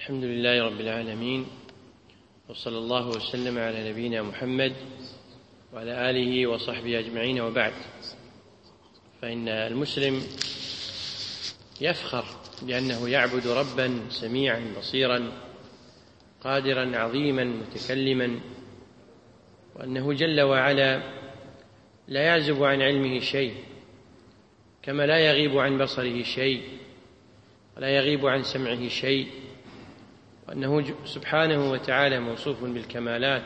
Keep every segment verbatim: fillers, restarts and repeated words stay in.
الحمد لله رب العالمين، وصلى الله وسلم على نبينا محمد وعلى آله وصحبه أجمعين، وبعد. فإن المسلم يفخر بأنه يعبد ربا سميعا بصيرا قادرا عظيما متكلما، وأنه جل وعلا لا يعزب عن علمه شيء، كما لا يغيب عن بصره شيء ولا يغيب عن سمعه شيء، وأنه سبحانه وتعالى موصوف بالكمالات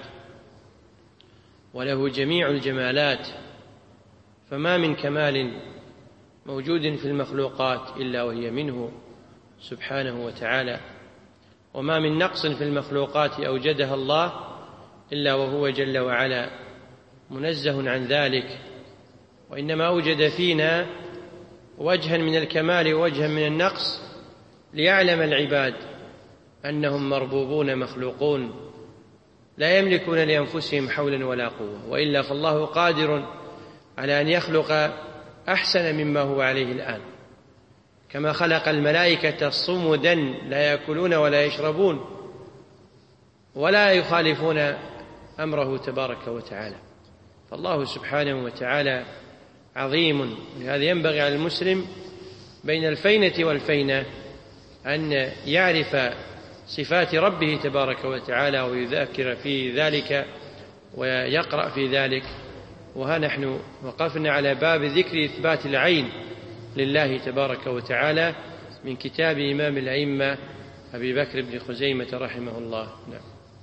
وله جميع الجمالات، فما من كمال موجود في المخلوقات إلا وهي منه سبحانه وتعالى، وما من نقص في المخلوقات أوجدها الله إلا وهو جل وعلا منزه عن ذلك، وإنما أوجد فينا وجها من الكمال ووجها من النقص ليعلم العباد أنهم مربوبون مخلوقون لا يملكون لأنفسهم حولا ولا قوة، وإلا فالله قادر على أن يخلق أحسن مما هو عليه الآن، كما خلق الملائكة صمدا لا يأكلون ولا يشربون ولا يخالفون أمره تبارك وتعالى. فالله سبحانه وتعالى عظيم، لهذا ينبغي على المسلم بين الفينة والفينة أن يعرف صفات ربه تبارك وتعالى ويذاكر في ذلك ويقرأ في ذلك. وها نحن وقفنا على باب ذكر إثبات العين لله تبارك وتعالى من كتاب إمام الأئمة أبي بكر بن خزيمة رحمه الله. نعم.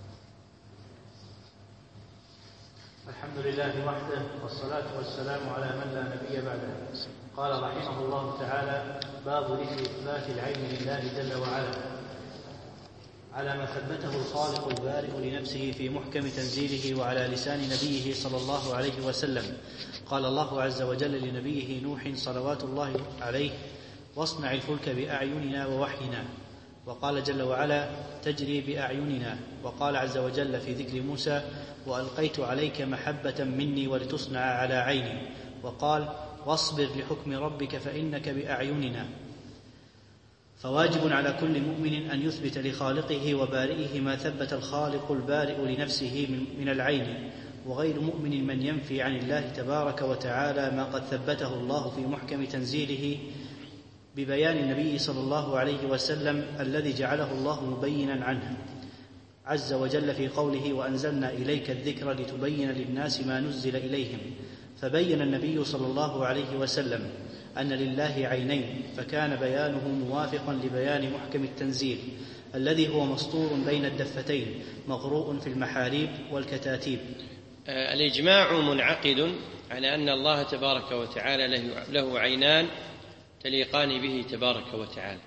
الحمد لله وحده، والصلاة والسلام على من لا نبي بعده. قال رحمه الله تعالى: باب ذكر إثبات العين لله جل وعلا على ما ثبته الخالق البارئ لنفسه في محكم تنزيله وعلى لسان نبيه صلى الله عليه وسلم. قال الله عز وجل لنبيه نوح صلوات الله عليه: واصنع الفلك بأعيننا ووحينا. وقال جل وعلا: تجري بأعيننا. وقال عز وجل في ذكر موسى: وألقيت عليك محبة مني ولتصنع على عيني. وقال: واصبر لحكم ربك فإنك بأعيننا. فواجب على كل مؤمن أن يثبت لخالقه وبارئه ما ثبت الخالق البارئ لنفسه من العين، وغير مؤمن من ينفي عن الله تبارك وتعالى ما قد ثبته الله في محكم تنزيله ببيان النبي صلى الله عليه وسلم الذي جعله الله مبينا عنه عز وجل في قوله: وأنزلنا إليك الذكر لتبين للناس ما نزل إليهم. فبين النبي صلى الله عليه وسلم أن لله عينين، فكان بيانه موافقا لبيان محكم التنزيل الذي هو مسطور بين الدفتين مغروء في المحاريب والكتاتيب. الإجماع منعقد على أن الله تبارك وتعالى له عينان تليقان به تبارك وتعالى،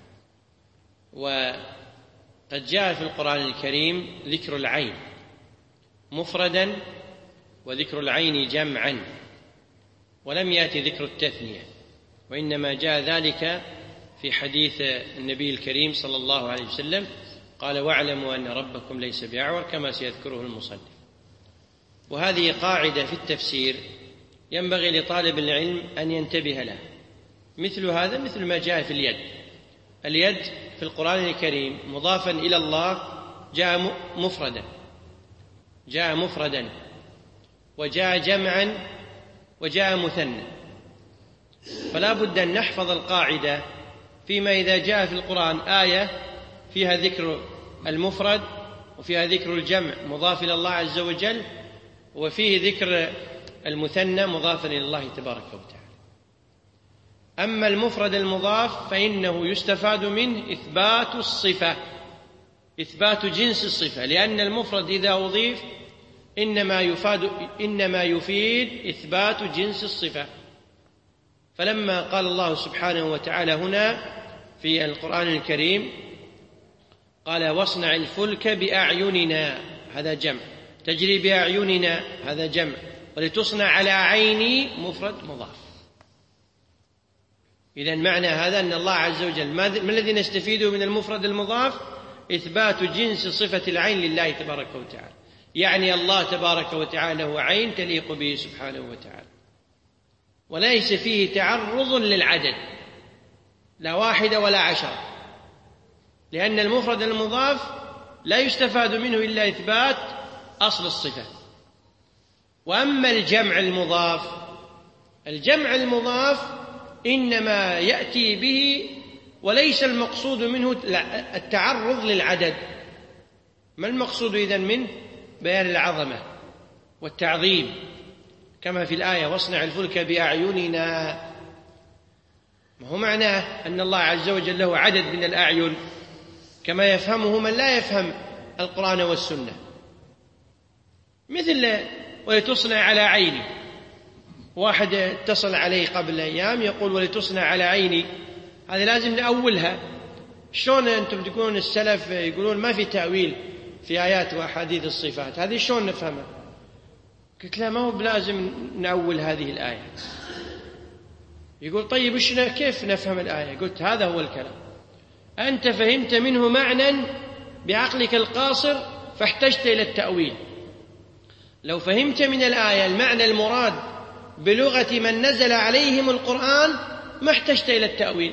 وقد جاء في القرآن الكريم ذكر العين مفردا وذكر العين جمعا، ولم يأتي ذكر التثنية، وإنما جاء ذلك في حديث النبي الكريم صلى الله عليه وسلم: قال: واعلموا أن ربكم ليس بأعور، كما سيذكره المصنف. وهذه قاعدة في التفسير ينبغي لطالب العلم أن ينتبه لها. مثل هذا مثل ما جاء في اليد. اليد في القرآن الكريم مضافا إلى الله جاء مفردا جاء مفردا وجاء جمعا وجاء مثنى، فلا بد أن نحفظ القاعدة فيما إذا جاء في القرآن آية فيها ذكر المفرد وفيها ذكر الجمع مضاف إلى الله عز وجل، وفيه ذكر المثنى مضافا إلى الله تبارك وتعالى. أما المفرد المضاف فإنه يستفاد منه إثبات الصفة، إثبات جنس الصفة، لأن المفرد إذا أضيف إنما يفاد إنما يفيد إثبات جنس الصفة. فلما قال الله سبحانه وتعالى هنا في القرآن الكريم قال: واصنع الفلك بأعيننا، هذا جمع، تجري بأعيننا هذا جمع، ولتصنع على عيني مفرد مضاف. إذن معنى هذا أن الله عز وجل ما الذي نستفيده من المفرد المضاف؟ إثبات جنس صفة العين لله تبارك وتعالى، يعني الله تبارك وتعالى هو عين تليق به سبحانه وتعالى، وليس فيه تعرض للعدد، لا واحدة ولا عشرة، لأن المفرد المضاف لا يستفاد منه إلا إثبات أصل الصفة. وأما الجمع المضاف، الجمع المضاف إنما يأتي به وليس المقصود منه التعرض للعدد. ما المقصود إذن منه؟ بيان العظمة والتعظيم، كما في الآية واصنع الفلك بأعيننا. ما هو معناه أن الله عز وجل له عدد من الأعين كما يفهمه من لا يفهم القرآن والسنة، مثل ولتصنع على عيني. واحد اتصل علي قبل أيام يقول ولتصنع على عيني، هذه لازم نأولها. شلون أنتم تقولون السلف يقولون ما في تأويل في آيات وأحاديث الصفات، هذه شلون نفهمها؟ قلت لا، ما هو بلازم نأول هذه الآية. يقول طيب إيش كيف نفهم الآية؟ قلت هذا هو الكلام. أنت فهمت منه معنى بعقلك القاصر فاحتجت إلى التأويل. لو فهمت من الآية المعنى المراد بلغة من نزل عليهم القرآن ما احتجت إلى التأويل.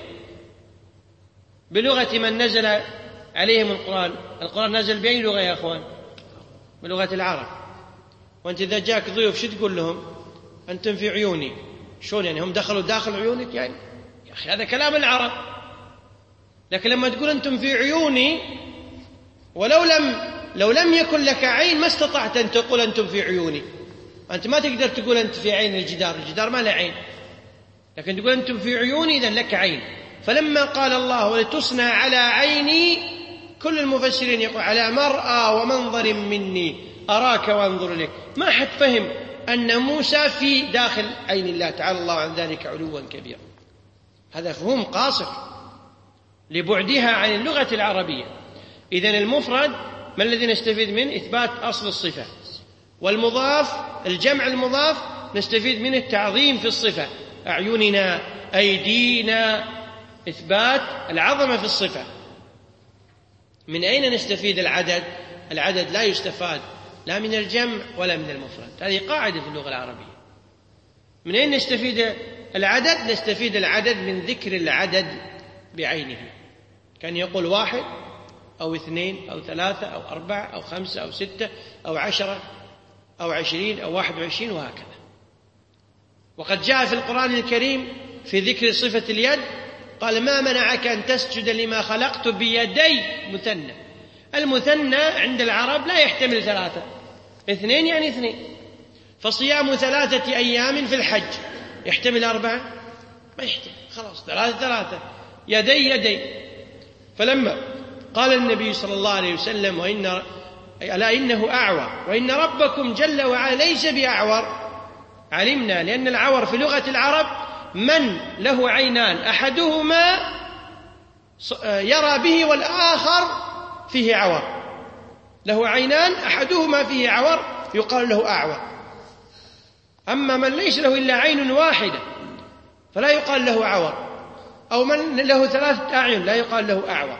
بلغة من نزل عليهم القرآن، القرآن نزل بأي لغة يا أخوان؟ بلغة العرب. وأنت إذا جاك ضيوف شو تقول لهم؟ أنتم في عيوني. شلون يعني هم دخلوا داخل عيونك؟ يعني يا أخي هذا كلام العرب. لكن لما تقول أنتم في عيوني، ولو لم لو لم يكن لك عين ما استطعت أن تقول أنتم في عيوني. أنت ما تقدر تقول أنت في عين الجدار، الجدار ما له عين، لكن تقول أنتم في عيوني إذن لك عين. فلما قال الله ولتصنع على عيني، كل المفسرين يقول على مرأى ومنظر مني أراك وانظر لك. ما حد فهم أن موسى في داخل عين الله تعالى الله عن ذلك علوا كبيرا. هذا فهم قاصر لبعدها عن اللغة العربية. إذن المفرد ما الذي نستفيد منه؟ إثبات أصل الصفة. والمضاف الجمع المضاف نستفيد منه التعظيم في الصفة، أعيننا أيدينا، إثبات العظمة في الصفة. من أين نستفيد العدد؟ العدد لا يستفاد لا من الجمع ولا من المفرد، هذه قاعدة في اللغة العربية. من أين نستفيد العدد؟ نستفيد العدد من ذكر العدد بعينه، كان يقول واحد أو اثنين أو ثلاثة أو أربعة أو خمسة أو ستة أو عشرة أو عشرين أو واحد وعشرين وهكذا. وقد جاء في القرآن الكريم في ذكر صفة اليد قال ما منعك أن تسجد لما خلقت بيدي مثنى. المثنى عند العرب لا يحتمل ثلاثة، اثنين يعني اثنين. فصيام ثلاثة أيام في الحج يحتمل أربعة؟ ما يحتمل، خلاص ثلاثة ثلاثة، يدي يدي. فلما قال النبي صلى الله عليه وسلم وإن ألا إنه أعور وإن ربكم جل وعلا ليس بأعور، علمنا لأن العور في لغة العرب من له عينان أحدهما يرى به والآخر فيه عور، له عينان أحدهما فيه عور يقال له أعور. أما من ليس له إلا عين واحدة فلا يقال له عور، أو من له ثلاثة أعين لا يقال له أعور.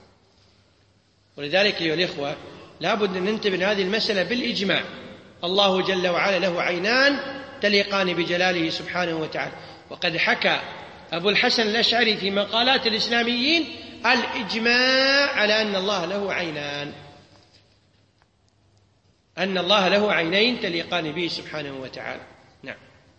ولذلك أيها الإخوة لابد أن ننتبه هذه المسألة بالإجماع. الله جل وعلا له عينان تليقان بجلاله سبحانه وتعالى. وقد حكى أبو الحسن الأشعري في مقالات الإسلاميين الإجماع على أن الله له عينان، أن الله له عينين تليقان به سبحانه وتعالى. نعم.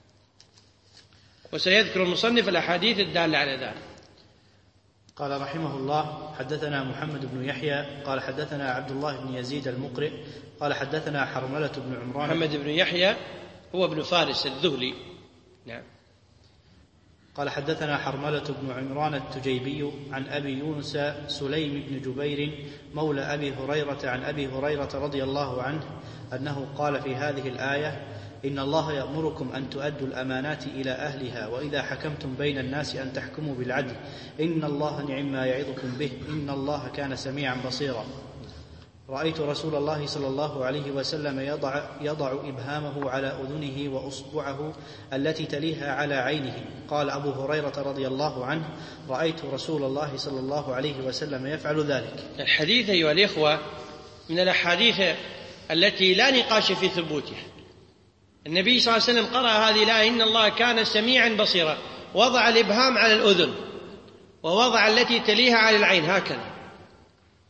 وسيذكر المصنف الأحاديث الدالة على ذلك. قال رحمه الله حدثنا محمد بن يحيى قال حدثنا عبد الله بن يزيد المقرئ قال حدثنا حرملة بن عمران. محمد بن يحيى هو ابن فارس الذهلي. نعم. قال حدثنا حرملة بن عمران التجيبي عن أبي يونس سليم بن جبير مولى أبي هريرة عن أبي هريرة رضي الله عنه أنه قال في هذه الآية إن الله يأمركم أن تؤدوا الأمانات إلى أهلها وإذا حكمتم بين الناس أن تحكموا بالعدل إن الله نعم ما يعظكم به إن الله كان سميعا بصيرا. رأيت رسول الله صلى الله عليه وسلم يضع, يضع إبهامه على أذنه وأصبعه التي تليها على عينه. قال أبو هريرة رضي الله عنه رأيت رسول الله صلى الله عليه وسلم يفعل ذلك. الحديث أيها الإخوة من الأحاديث التي لا نقاش في ثبوتها. النبي صلى الله عليه وسلم قرأ هذه الآية إن الله كان سميعا بصيرا، وضع الإبهام على الأذن ووضع التي تليها على العين هكذا،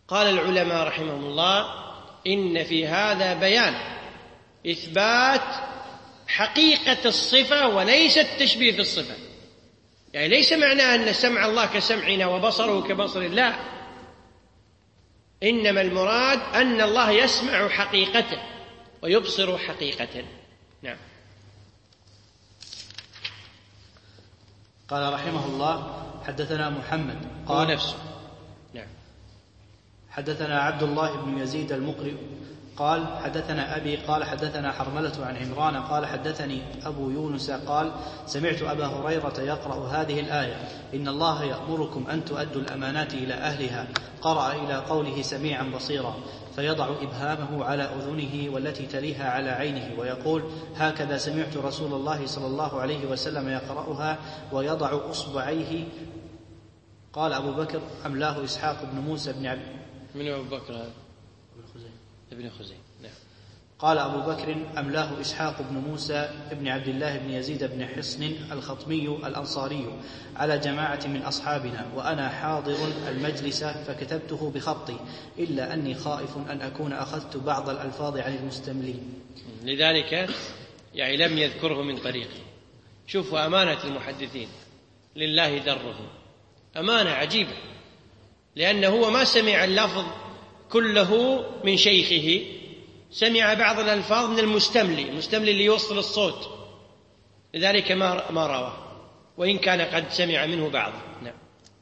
قال العلماء رحمهم الله: إن في هذا بيان إثبات حقيقة الصفة وليس التشبيه في الصفة. يعني ليس معناه أن سمع الله كسمعنا وبصره كبصر الله، إنما المراد أن الله يسمع حقيقته ويبصر حقيقة. نعم. قال رحمه الله: حدثنا محمد قال نفسه. نعم. حدثنا عبد الله بن يزيد المقرئ قال حدثنا أبي قال حدثنا حرملة عن عمران قال حدثني أبو يونس قال سمعت أبا هريرة يقرأ هذه الآية: إن الله يأمركم أن تؤدوا الأمانات إلى أهلها. قرأ إلى قوله سميعا بصيرا، فيضع إبهامه على أذنه والتي تليها على عينه ويقول: هكذا سمعت رسول الله صلى الله عليه وسلم يقرأها، ويضع أصبعيه. قال أبو بكر: أملاه إسحاق بن موسى بن عبد من أبو بكر هذا؟ ابن خزين. نعم. قال أبو بكر: أملاه إسحاق بن موسى بن عبد الله بن يزيد بن حصن الخطمي الأنصاري على جماعة من أصحابنا، وأنا حاضر المجلس فكتبته بخطي، إلا أني خائف أن أكون أخذت بعض الألفاظ عن المستملين. لذلك يعني لم يذكره من طريقه. شوفوا أمانة المحدثين، لله درهم، أمانة عجيبة، لأنه هو ما سمع اللفظ كله من شيخه، سمع بعض الألفاظ من المستملي، المستملي اللي يوصل الصوت، لذلك ما ما رواه، وإن كان قد سمع منه بعض. نعم.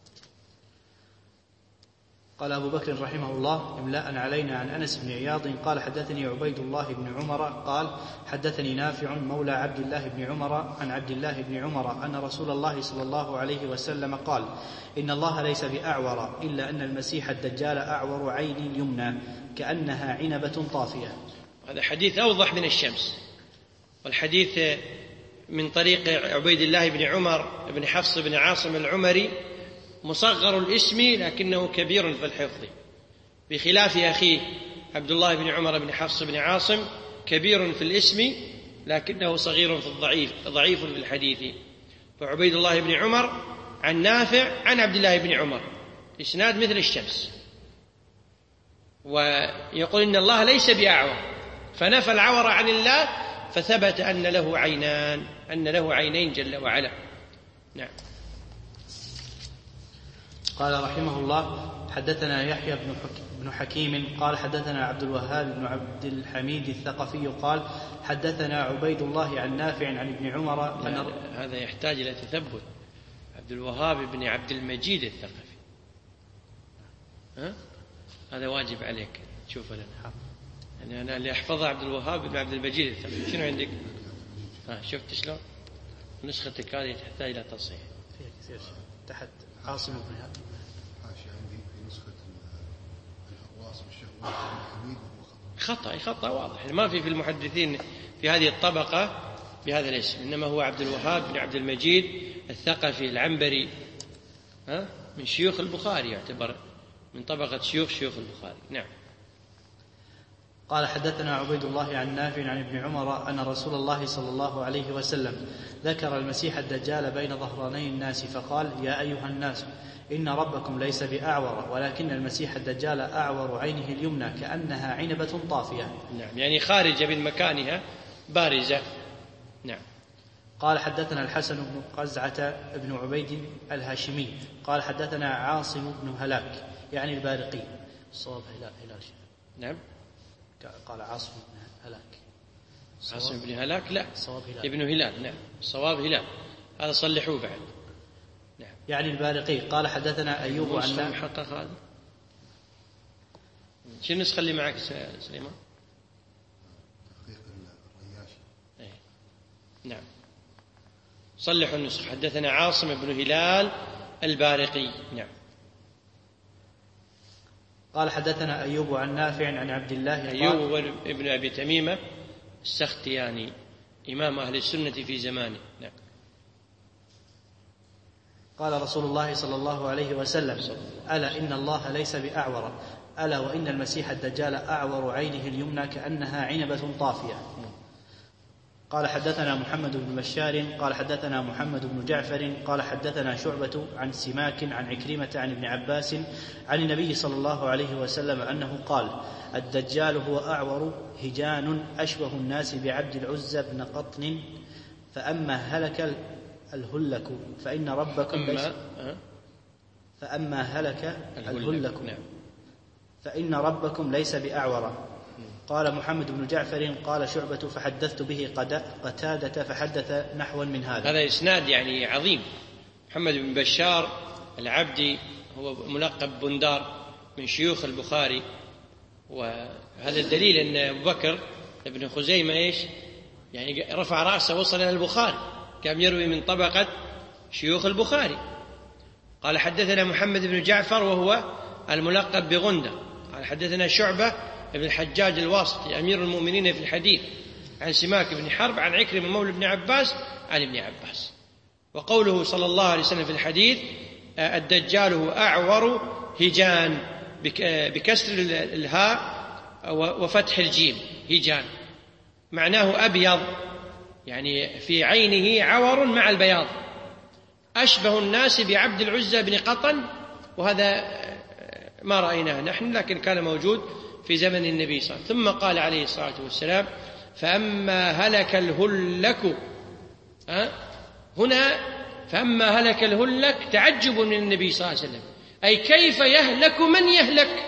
قال أبو بكر رحمه الله: إملاء علينا عن أنس بن عياض قال حدثني عبيد الله بن عمر قال حدثني نافع مولى عبد الله بن عمر عن عبد الله بن عمر أن رسول الله صلى الله عليه وسلم قال: إن الله ليس بأعور، إلا أن المسيح الدجال أعور عين اليمنى كأنها عنبة طافية. هذا حديث أوضح من الشمس، والحديث من طريق عبيد الله بن عمر بن حفص بن عاصم العمري مصغر الاسم لكنه كبير في الحفظ، بخلاف أخيه عبد الله بن عمر بن حفص بن عاصم كبير في الاسم لكنه صغير في الضعيف ضعيف في الحديث. فعبيد الله بن عمر عن نافع عن عبد الله بن عمر، إسناد مثل الشمس، ويقول إن الله ليس بأعور، فنفى العور عن الله، فثبت أن له عينان، أن له عينين جل وعلا. نعم. قال رحمه الله: حدثنا يحيى بن, حك... بن حكيم قال حدثنا عبد الوهاب بن عبد الحميد الثقفي قال حدثنا عبيد الله عن نافع عن ابن عمر أن... هذا يحتاج إلى تثبت. عبد الوهاب بن عبد المجيد الثقفي، ها؟ هذا واجب عليك تشوفه لنا. يعني أنا اللي أحفظه عبد الوهاب بن عبد المجيد الثقفي. شنو عندك؟ ها شفت شلون؟ نسختك هذه تحتاج إلى تصحيح. تحت عاصم بن هلال. خطأ خطأ واضح، ما في في المحدثين في هذه الطبقة بهذا الاسم، إنما هو عبد الوهاب بن عبد المجيد الثقفي العنبري، ها؟ من شيوخ البخاري، يعتبر من طبقة شيوخ شيوخ البخاري. نعم. قال حدثنا عبيد الله عن نافع عن ابن عمر أن رسول الله صلى الله عليه وسلم ذكر المسيح الدجال بين ظهراني الناس فقال: يا أيها الناس إن ربكم ليس بأعور، ولكن المسيح الدجال أعور عينه اليمنى كأنها عنبة طافية. نعم، يعني خارجة من مكانها بارزة. نعم. قال حدثنا الحسن بن قزعة بن عبيد الهاشمي قال حدثنا عاصم بن هلاك يعني البارقي. الصواب هلال هلال. نعم. قال عاصم بن هلاك. عاصم بن هلاك لا، صواب هلال. ابن هلال. نعم، الصواب هلال، هذا صلحوه بعد. نعم. يعني البارقي قال حدثنا أيوب عن نافع. محقق هذا. شو النسخة اللي معك سليمان؟ ايه. نعم، صلحوا النسخة. حدثنا عاصم بن هلال البارقي. نعم. قال حدثنا أيوب عن نافع عن عبد الله. أيوب ابن أبي تميمة السختياني إمام أهل السنة في زمانه. نعم. قال رسول الله صلى الله عليه وسلم: ألا إن الله ليس بأعور، ألا وإن المسيح الدجال أعور عينه اليمنى كأنها عنبة طافية. قال حدثنا محمد بن بشار قال حدثنا محمد بن جعفر قال حدثنا شعبة عن سماك عن عكرمة عن ابن عباس عن النبي صلى الله عليه وسلم أنه قال: الدجال هو أعور هجان أشبه الناس بعبد العزى بن قطن، فأما هلك الهلك فإن ربكم ليس فأما هلك الهلك فإن ربكم ليس بأعور. قال محمد بن جعفر قال شعبة: فحدثت به قتادة فحدث نحوا من هذا. هذا إسناد يعني عظيم. محمد بن بشار العبدي هو ملقب بندار من شيوخ البخاري، وهذا الدليل أن أبو بكر ابن خزيمة إيش يعني رفع رأسه وصل إلى البخاري، كان يروي من طبقة شيوخ البخاري. قال حدثنا محمد بن جعفر وهو الملقب بغندر. قال حدثنا شعبة ابن الحجاج الواسطي أمير المؤمنين في الحديث عن سماك بن حرب عن عكرمة مولى ابن عباس عن ابن عباس. وقوله صلى الله عليه وسلم في الحديث: الدجال هو أعور هجان بكسر الهاء وفتح الجيم هجان، معناه أبيض، يعني في عينه عور مع البياض، أشبه الناس بعبد العزى بن قطن، وهذا ما رأيناه نحن لكن كان موجود في زمن النبي صلى الله عليه وسلم. ثم قال عليه الصلاة والسلام: فأما هلك الهلك، أه؟ هنا فأما هلك الهلك تعجب من النبي صلى الله عليه وسلم، أي كيف يهلك من يهلك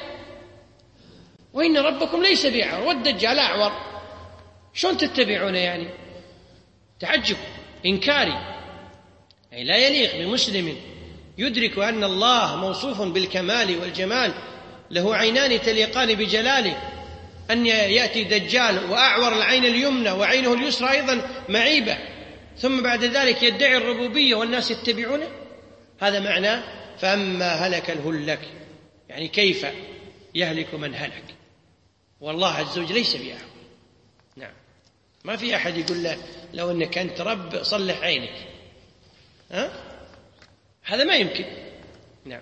وإن ربكم ليس بأعور والدجال أعور، شلون تتبعون؟ يعني تعجب إنكاري، أي لا يليق بمسلم يدرك أن الله موصوف بالكمال والجمال، له عينان تليقان بجلاله، أن يأتي دجال وأعور العين اليمنى وعينه اليسرى أيضا معيبة، ثم بعد ذلك يدعي الربوبية والناس يتبعونه. هذا معنى فأما هلك الهلك، يعني كيف يهلك من هلك، والله عز وجل ليس بأعور. نعم، ما في أحد يقول له لو أنك أنت رب صلح عينك، ها؟ هذا ما يمكن. نعم.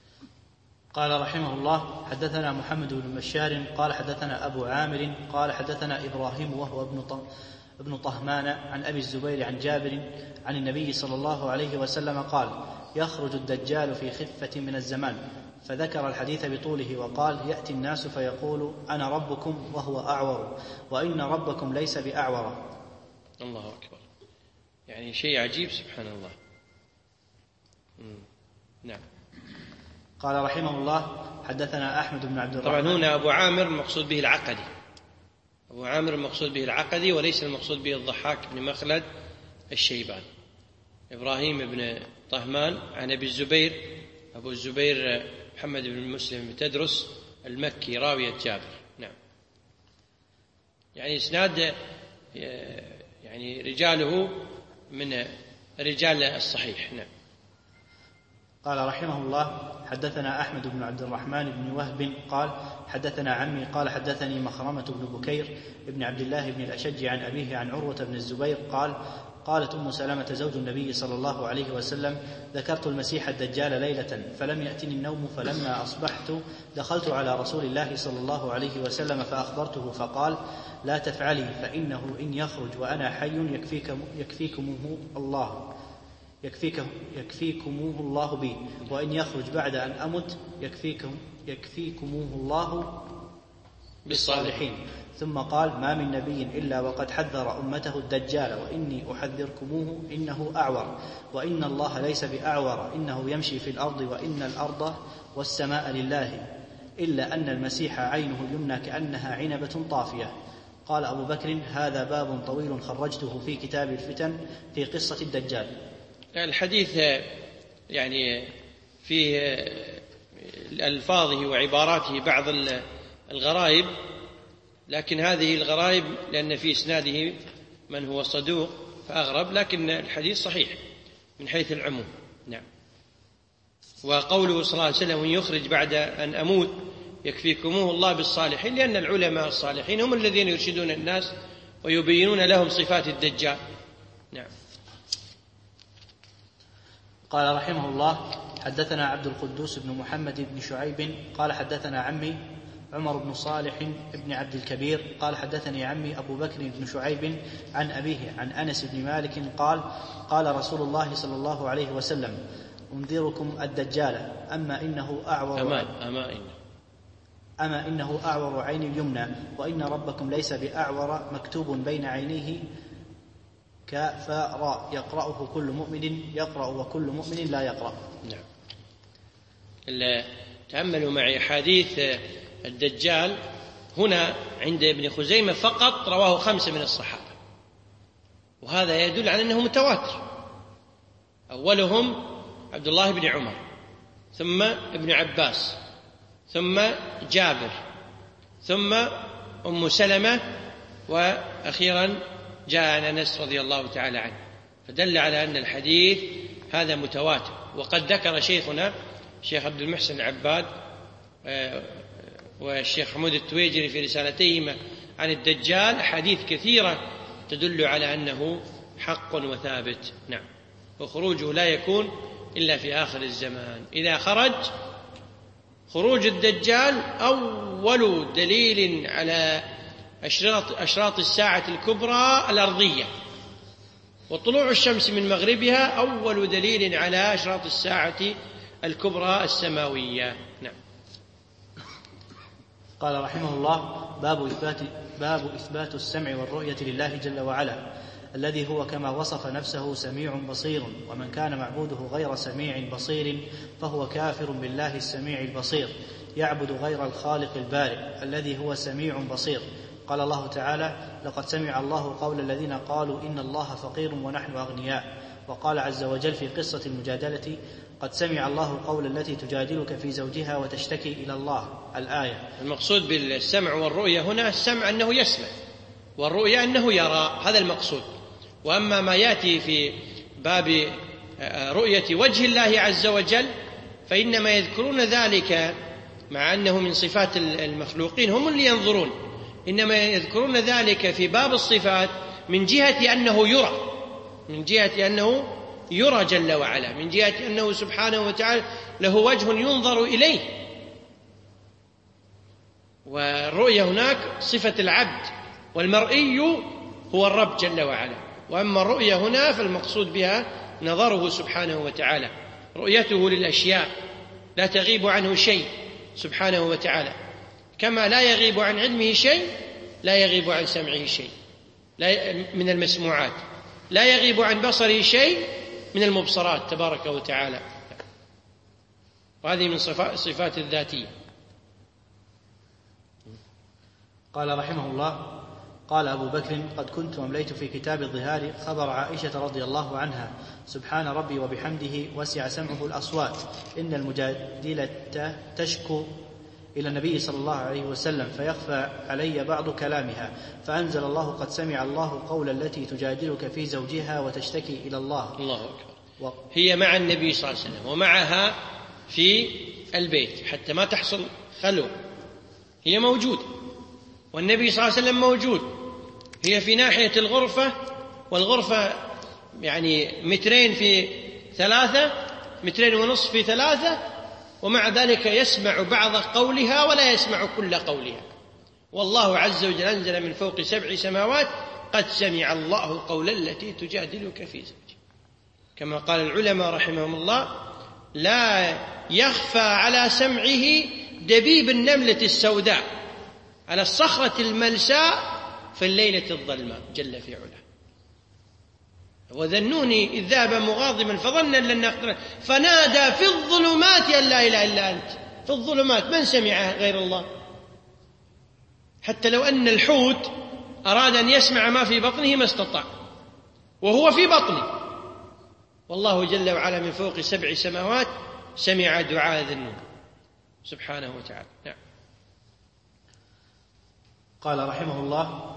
قال رحمه الله: حدثنا محمد بن بشار قال حدثنا أبو عامر قال حدثنا إبراهيم وهو ابن ابن طهمان عن أبي الزبير عن جابر عن النبي صلى الله عليه وسلم قال: يخرج الدجال في خفة من الزمان، فذكر الحديث بطوله وقال: يأتي الناس فيقول: أنا ربكم وهو أعور، وإن ربكم ليس بأعور. الله أكبر، يعني شيء عجيب سبحان الله. مم. نعم. قال رحمه الله: حدثنا أحمد بن عبد الرحمن. طبعا هنا أبو عامر المقصود به العقدي، أبو عامر المقصود به العقدي وليس المقصود به الضحاك بن مخلد الشيباني. إبراهيم بن طهمان عن أبي الزبير، أبو الزبير محمد بن مسلم بن تدرس المكي راوية جابر. نعم. يعني إسناد يعني رجاله من رجال الصحيح. نعم. قال رحمه الله: حدثنا أحمد بن عبد الرحمن بن وهب قال حدثنا عمي قال حدثني مخرمة بن بكير ابن عبد الله بن الأشج عن أبيه عن عروة بن الزبير قال: قالت أم سلمة زوج النبي صلى الله عليه وسلم: ذكرت المسيح الدجال ليلة فلم يأتني النوم، فلما أصبحت دخلت على رسول الله صلى الله عليه وسلم فأخبرته، فقال: لا تفعلي، فإنه إن يخرج وأنا حي يكفيك يكفيكمه الله يكفيك يكفيكموه الله بي، وإن يخرج بعد أن أمت يكفيكم يكفيكموه الله بالصالحين. ثم قال: ما من نبي إلا وقد حذر أمته الدجال، وإني أحذركموه، إنه أعور، وإن الله ليس بأعور، إنه يمشي في الأرض، وإن الأرض والسماء لله، إلا أن المسيح عينه اليمنى كأنها عنبة طافية. قال أبو بكر: هذا باب طويل خرجته في كتاب الفتن في قصة الدجال. الحديث يعني في ألفاظه وعباراته بعض الغرائب، لكن هذه الغرائب لأن في إسناده من هو صدوق فأغرب، لكن الحديث صحيح من حيث العموم. نعم. وقوله صلى الله عليه وسلم: وإن يخرج بعد أن أموت يكفيكموه الله بالصالحين، لأن العلماء الصالحين هم الذين يرشدون الناس ويبينون لهم صفات الدجال. نعم. قال رحمه الله: حدثنا عبد القدوس بن محمد بن شعيب قال حدثنا عمي عمر بن صالح بن عبد الكبير قال حدثني عمي أبو بكر بن شعيب عن أبيه عن أنس بن مالك قال قال رسول الله صلى الله عليه وسلم أنذركم الدجال أما إنه أعور أما, أما, إنه. أما إنه أعور عين اليمنى وإن ربكم ليس بأعور مكتوب بين عينيه كفراء يقرأه كل مؤمن يقرأ وكل مؤمن لا يقرأ. نعم. تأملوا معي حديث الدجال هنا عند ابن خزيمة فقط رواه خمسة من الصحابة، وهذا يدل على أنه متواتر. أولهم عبد الله بن عمر، ثم ابن عباس، ثم جابر، ثم أم سلمة، وأخيرا جاء أنس رضي الله تعالى عنه، فدل على أن الحديث هذا متواتر. وقد ذكر شيخنا الشيخ عبد المحسن العباد والشيخ حمود التويجري في رسالتيهما عن الدجال أحاديث كثيرة تدل على أنه حق وثابت. نعم. وخروجه لا يكون إلا في آخر الزمان. إذا خرج خروج الدجال أول دليل على أشراط, أشراط الساعة الكبرى الأرضية، وطلوع الشمس من مغربها أول دليل على أشراط الساعة الكبرى السماوية. نعم. قال رحمه الله: باب إثبات, باب إثبات السمع والرؤية لله جل وعلا، الذي هو كما وصف نفسه سميع بصير، ومن كان معبوده غير سميع بصير فهو كافر بالله السميع البصير، يعبد غير الخالق البارئ الذي هو سميع بصير. قال الله تعالى: لقد سمع الله قول الذين قالوا إن الله فقير ونحن أغنياء. وقال عز وجل في قصة المجادلة: قد سمع الله قول التي تجادلك في زوجها وتشتكي إلى الله، الآية. المقصود بالسمع والرؤية هنا السمع أنه يسمع، والرؤية أنه يرى، هذا المقصود. وأما ما يأتي في باب رؤية وجه الله عز وجل فإنما يذكرون ذلك مع أنه من صفات المخلوقين هم اللي ينظرون، إنما يذكرون ذلك في باب الصفات من جهة أنه يرى، من جهة أنه يرى جل وعلا، من جهة أنه سبحانه وتعالى له وجه ينظر إليه. والرؤية هناك صفة العبد، والمرئي هو الرب جل وعلا. وأما الرؤية هنا فالمقصود بها نظره سبحانه وتعالى، رؤيته للأشياء لا تغيب عنه شيء سبحانه وتعالى، كما لا يغيب عن علمه شيء، لا يغيب عن سمعه شيء من المسموعات، لا يغيب عن بصره شيء من المبصرات تبارك وتعالى. وهذه من صفات الذاتية. قال رحمه الله: قال أبو بكر: قد كنت أمليت في كتاب الظهار خبر عائشة رضي الله عنها: سبحان ربي وبحمده وسع سمعه الأصوات، إن المجادلة تشكو إلى النبي صلى الله عليه وسلم فيخفى علي بعض كلامها، فأنزل الله: قد سمع الله قول التي تجادلك في زوجها وتشتكي إلى الله. الله أكبر. و... هي مع النبي صلى الله عليه وسلم ومعها في البيت حتى ما تحصل خلوة، هي موجودة والنبي صلى الله عليه وسلم موجود، هي في ناحية الغرفة، والغرفة يعني مترين في ثلاثة، مترين ونصف في ثلاثة، ومع ذلك يسمع بعض قولها ولا يسمع كل قولها. والله عز وجل أنزل من فوق سبع سماوات: قد سمع الله قول التي تجادلك في زوجها. كما قال العلماء رحمهم الله: لا يخفى على سمعه دبيب النملة السوداء على الصخرة الملساء في الليلة الظلماء جل في علاه. وذنوني إذ ذهب مغاضبا فظن أن لن نقدر فنادى في الظلمات أن لا إله إلا أنت. في الظلمات من سمعها غير الله؟ حتى لو أن الحوت أراد أن يسمع ما في بطنه ما استطاع وهو في بطنه، والله جل وعلا من فوق سبع سماوات سمع دعاء ذنون سبحانه وتعالى. نعم. قال رحمه الله: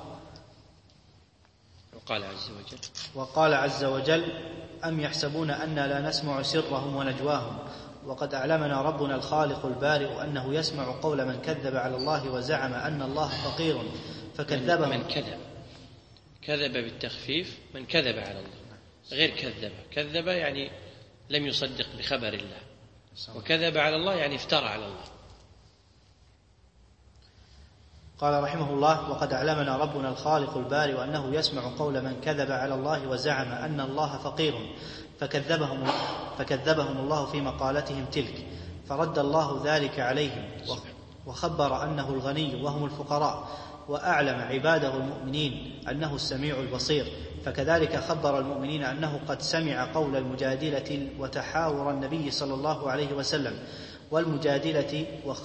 وقال عز وجل وقال عز وجل: أم يحسبون أنا لا نسمع سرهم ونجواهم وقد أعلمنا ربنا الخالق البارئ أنه يسمع قول من كذب على الله وزعم أن الله فقير فكذبه. من كذب كذب بالتخفيف، من كذب على الله، غير كذب. كذب يعني لم يصدق بخبر الله، وكذب على الله يعني افترى على الله. قال رحمه الله: وقد أعلمنا ربنا الخالق البارئ أنه يسمع قول من كذب على الله وزعم أن الله فقير، فكذبهم, فكذبهم الله في مقالتهم تلك، فرد الله ذلك عليهم وخبر أنه الغني وهم الفقراء، وأعلم عباده المؤمنين أنه السميع البصير، فكذلك خبر المؤمنين أنه قد سمع قول المجادلة وتحاور النبي صلى الله عليه وسلم والمجادلة وخ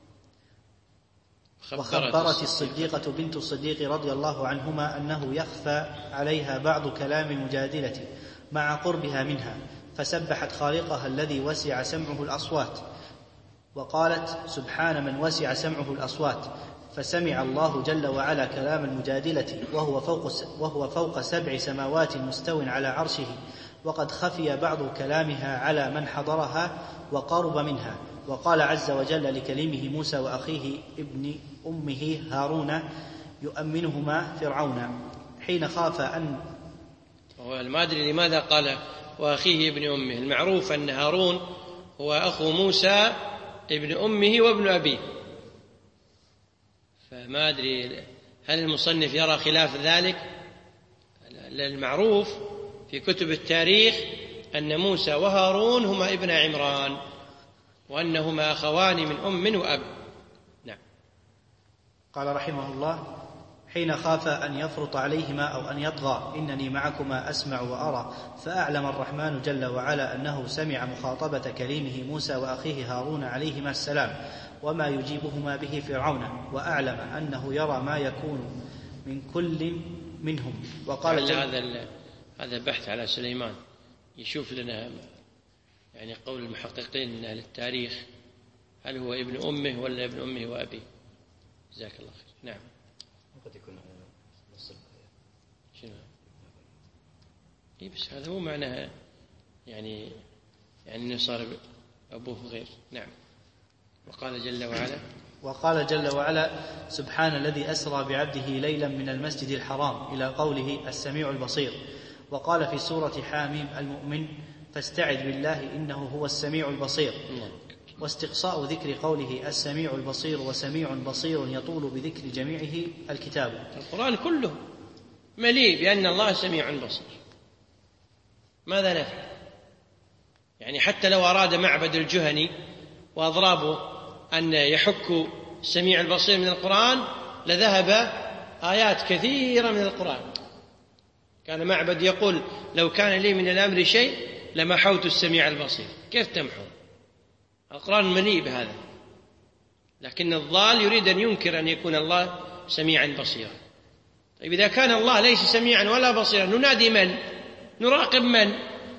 وخبرت الصديقة بنت الصديق رضي الله عنهما أنه يخفى عليها بعض كلام المجادلة مع قربها منها، فسبحت خالقها الذي وسع سمعه الأصوات، وقالت: سبحان من وسع سمعه الأصوات. فسمع الله جل وعلا كلام المجادلة وهو فوق, وهو فوق سبع سماوات مستو على عرشه، وقد خفي بعض كلامها على من حضرها وقرب منها. وقال عز وجل لكليمه موسى وأخيه ابن أمه هارون يؤمنهما فرعون حين خاف أن ما أدري لماذا قال وأخيه ابن أمه، المعروف أن هارون هو أخو موسى ابن أمه وابن أبيه، فما أدري هل المصنف يرى خلاف ذلك. المعروف في كتب التاريخ أن موسى وهارون هما ابن عمران، وأنهما أخوان من أم وأب. نعم. قال رحمه الله: حين خاف أن يفرط عليهما أو أن يطغى إنني معكما أسمع وأرى، فأعلم الرحمن جل وعلا أنه سمع مخاطبة كليمه موسى وأخيه هارون عليهما السلام وما يجيبهما به فرعون، وأعلم أنه يرى ما يكون من كل منهم. وقال جل هذا هذا بحث على سليمان يشوف لنا يعني قول المحققين من أهل التاريخ هل هو ابن أمه ولا ابن أمه وأبيه. جزاك الله خير. نعم. قد يكون نص شنو؟ إيه بس هذا هو معناها يعني يعني إنه صار أبوه غير. نعم. وقال جل وعلا وقال جل وعلا: سبحان الذي أسرى بعبده ليلا من المسجد الحرام، إلى قوله السميع البصير. وقال في سورة حاميم المؤمن: فاستعذ بالله إنه هو السميع البصير. واستقصاء ذكر قوله السميع البصير وسميع بصير يطول بذكر جميعه الكتاب. القرآن كله مليء بأن الله سميع بصير. ماذا نفعل؟ يعني حتى لو أراد معبد الجهني وأضرابه أن يحكوا السميع البصير من القرآن لذهب آيات كثيرة من القرآن. كان معبد يقول: لو كان لي من الأمر شيء لمحوت السميع البصير. كيف تمحو؟ القرآن مليء بهذا، لكن الضال يريد أن ينكر أن يكون الله سميعا بصيرا. طيب إذا كان الله ليس سميعا ولا بصيرا ننادي من؟ نراقب من؟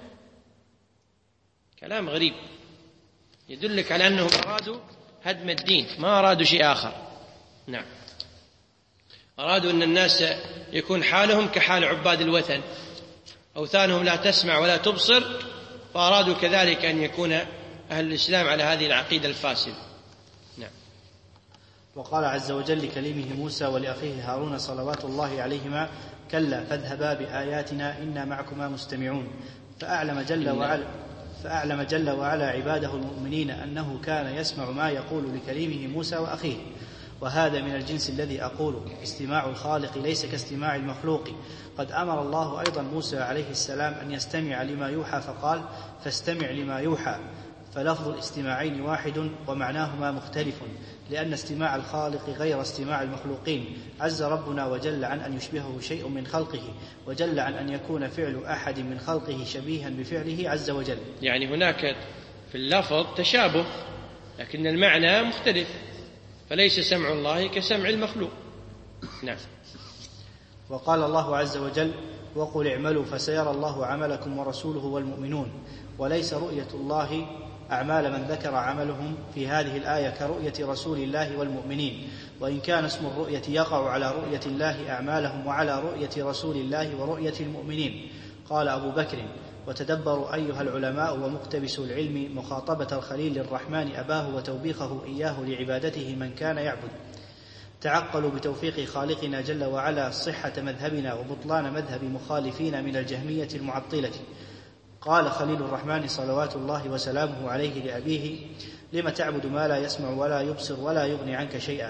كلام غريب يدلك على أنهم أرادوا هدم الدين، ما أرادوا شيء آخر. نعم. أرادوا أن الناس يكون حالهم كحال عباد الوثن، أوثانهم لا تسمع ولا تبصر، فأرادوا كذلك أن يكون أهل الإسلام على هذه العقيدة الفاسدة. نعم. وقال عز وجل لكليمه موسى ولأخيه هارون صلوات الله عليهما: كلا فاذهبا بآياتنا إنا معكما مستمعون. فأعلم جل وعلا فأعلم جل وعلا عباده المؤمنين أنه كان يسمع ما يقول لكليمه موسى وأخيه. وهذا من الجنس الذي أقول: استماع الخالق ليس كاستماع المخلوق. قد أمر الله أيضا موسى عليه السلام أن يستمع لما يوحى فقال: فاستمع لما يوحى. فلفظ الاستماعين واحد ومعناهما مختلف، لأن استماع الخالق غير استماع المخلوقين. عز ربنا وجل عن أن يشبهه شيء من خلقه، وجل عن أن يكون فعل أحد من خلقه شبيها بفعله عز وجل. يعني هناك في اللفظ تشابه لكن المعنى مختلف، فليس سمع الله كسمع المخلوق. نعم. وقال الله عز وجل: وقل اعملوا فسيرى الله عملكم ورسوله والمؤمنون. وليس رؤية الله أعمال من ذكر عملهم في هذه الآية كرؤية رسول الله والمؤمنين، وإن كان اسم الرؤية يقع على رؤية الله أعمالهم وعلى رؤية رسول الله ورؤية المؤمنين. قال أبو بكر: وتدبروا أيها العلماء ومقتبسوا العلم مخاطبة الخليل الرحمن أباه وتوبيخه إياه لعبادته من كان يعبد. تعقلوا بتوفيق خالقنا جل وعلا صحة مذهبنا وبطلان مذهب مخالفين من الجهمية المعطلة. قال خليل الرحمن صلوات الله وسلامه عليه لأبيه: لم تعبد ما لا يسمع ولا يبصر ولا يغني عنك شيئا،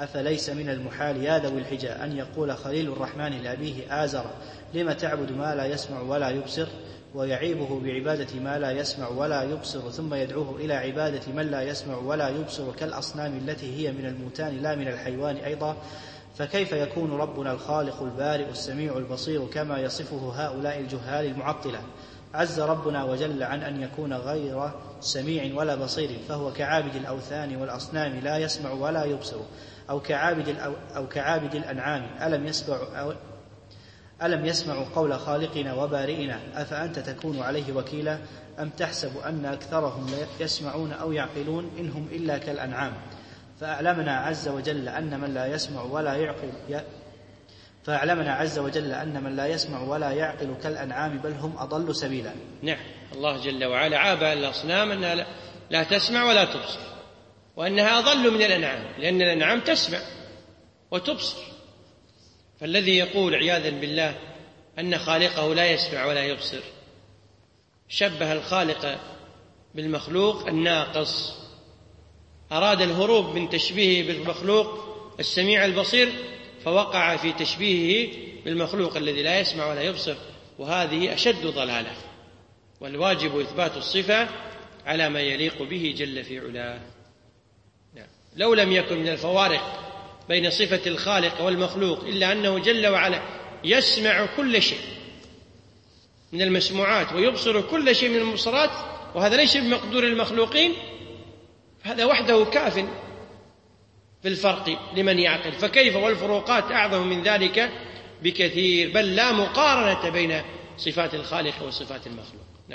أفليس من المحال يا ذوي الحجى أن يقول خليل الرحمن لأبيه آزر لم تعبد ما لا يسمع ولا يبصر ويعيبه بعبادة ما لا يسمع ولا يبصر ثم يدعوه إلى عبادة من لا يسمع ولا يبصر كالأصنام التي هي من الموتان لا من الحيوان أيضا. فكيف يكون ربنا الخالق البارئ السميع البصير كما يصفه هؤلاء الجهال المعطلة؟ عز ربنا وجل عن أن يكون غير سميع ولا بصير، فهو كعابد الأوثان والأصنام لا يسمع ولا يبصر، أو كعابد, الأو أو كعابد الأنعام. ألم يسمع أو ألم يسمعوا قول خالقنا وبارئنا؟ أفأنت تكون عليه وكيلا؟ أم تحسب أن أكثرهم يسمعون أو يعقلون؟ إنهم إلا كالأنعام. فأعلمنا عز وجل أن من لا يسمع ولا يعقل فأعلمنا عز وجل أن من لا يسمع ولا يعقل كالأنعام بل هم أضل سبيلا. نعم، الله جل وعلا عاب الأصنام أنها لا تسمع ولا تبصر، وأنها أضل من الأنعام، لأن الأنعام تسمع وتبصر. فالذي يقول عياذا بالله أن خالقه لا يسمع ولا يبصر شبه الخالق بالمخلوق الناقص، أراد الهروب من تشبيهه بالمخلوق السميع البصير فوقع في تشبيهه بالمخلوق الذي لا يسمع ولا يبصر، وهذه أشد ضلالة. والواجب إثبات الصفة على ما يليق به جل في علاه. لو لم يكن من الفوارق بين صفة الخالق والمخلوق إلا أنه جل وعلا يسمع كل شيء من المسموعات ويبصر كل شيء من المبصرات، وهذا ليس بمقدور المخلوقين، هذا وحده كاف بالفرق لمن يعقل. فكيف والفروقات أعظم من ذلك بكثير، بل لا مقارنة بين صفات الخالق وصفات المخلوق. نعم.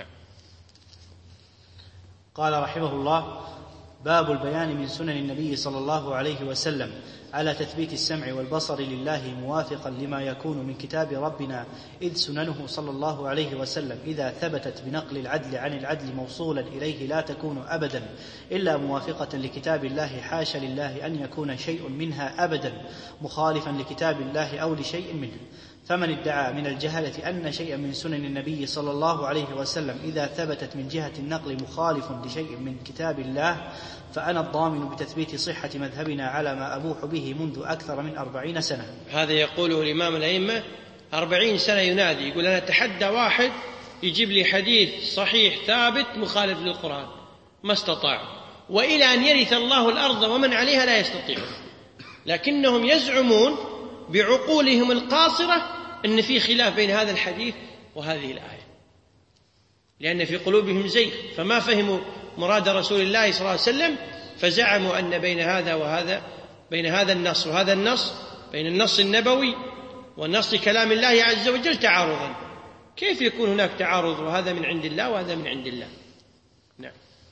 قال رحمه الله: باب البيان من سنن النبي صلى الله عليه وسلم على تثبيت السمع والبصر لله موافقا لما يكون من كتاب ربنا، إذ سننه صلى الله عليه وسلم إذا ثبتت بنقل العدل عن العدل موصولا إليه لا تكون أبدا إلا موافقة لكتاب الله، حاشا لله أن يكون شيء منها أبدا مخالفا لكتاب الله أو لشيء منه. فمن ادعى من الجهلة أن شيئا من سنن النبي صلى الله عليه وسلم إذا ثبتت من جهة النقل مخالف لشيء من كتاب الله فأنا الضامن بتثبيت صحة مذهبنا على ما أبوح به منذ أكثر من أربعين سنة. هذا يقوله الإمام الأئمة أربعين سنة ينادي، يقول أنا أتحدى واحد يجيب لي حديث صحيح ثابت مخالف للقرآن، ما استطاع، وإلى أن يرث الله الأرض ومن عليها لا يستطيع. لكنهم يزعمون بعقولهم القاصرة أن في خلاف بين هذا الحديث وهذه الآية، لأن في قلوبهم زيغ، فما فهموا مراد رسول الله صلى الله عليه وسلم، فزعموا أن بين هذا وهذا، بين هذا النص وهذا النص، بين النص النبوي والنص كلام الله عز وجل تعارضا. كيف يكون هناك تعارض وهذا من عند الله وهذا من عند الله؟ نعم.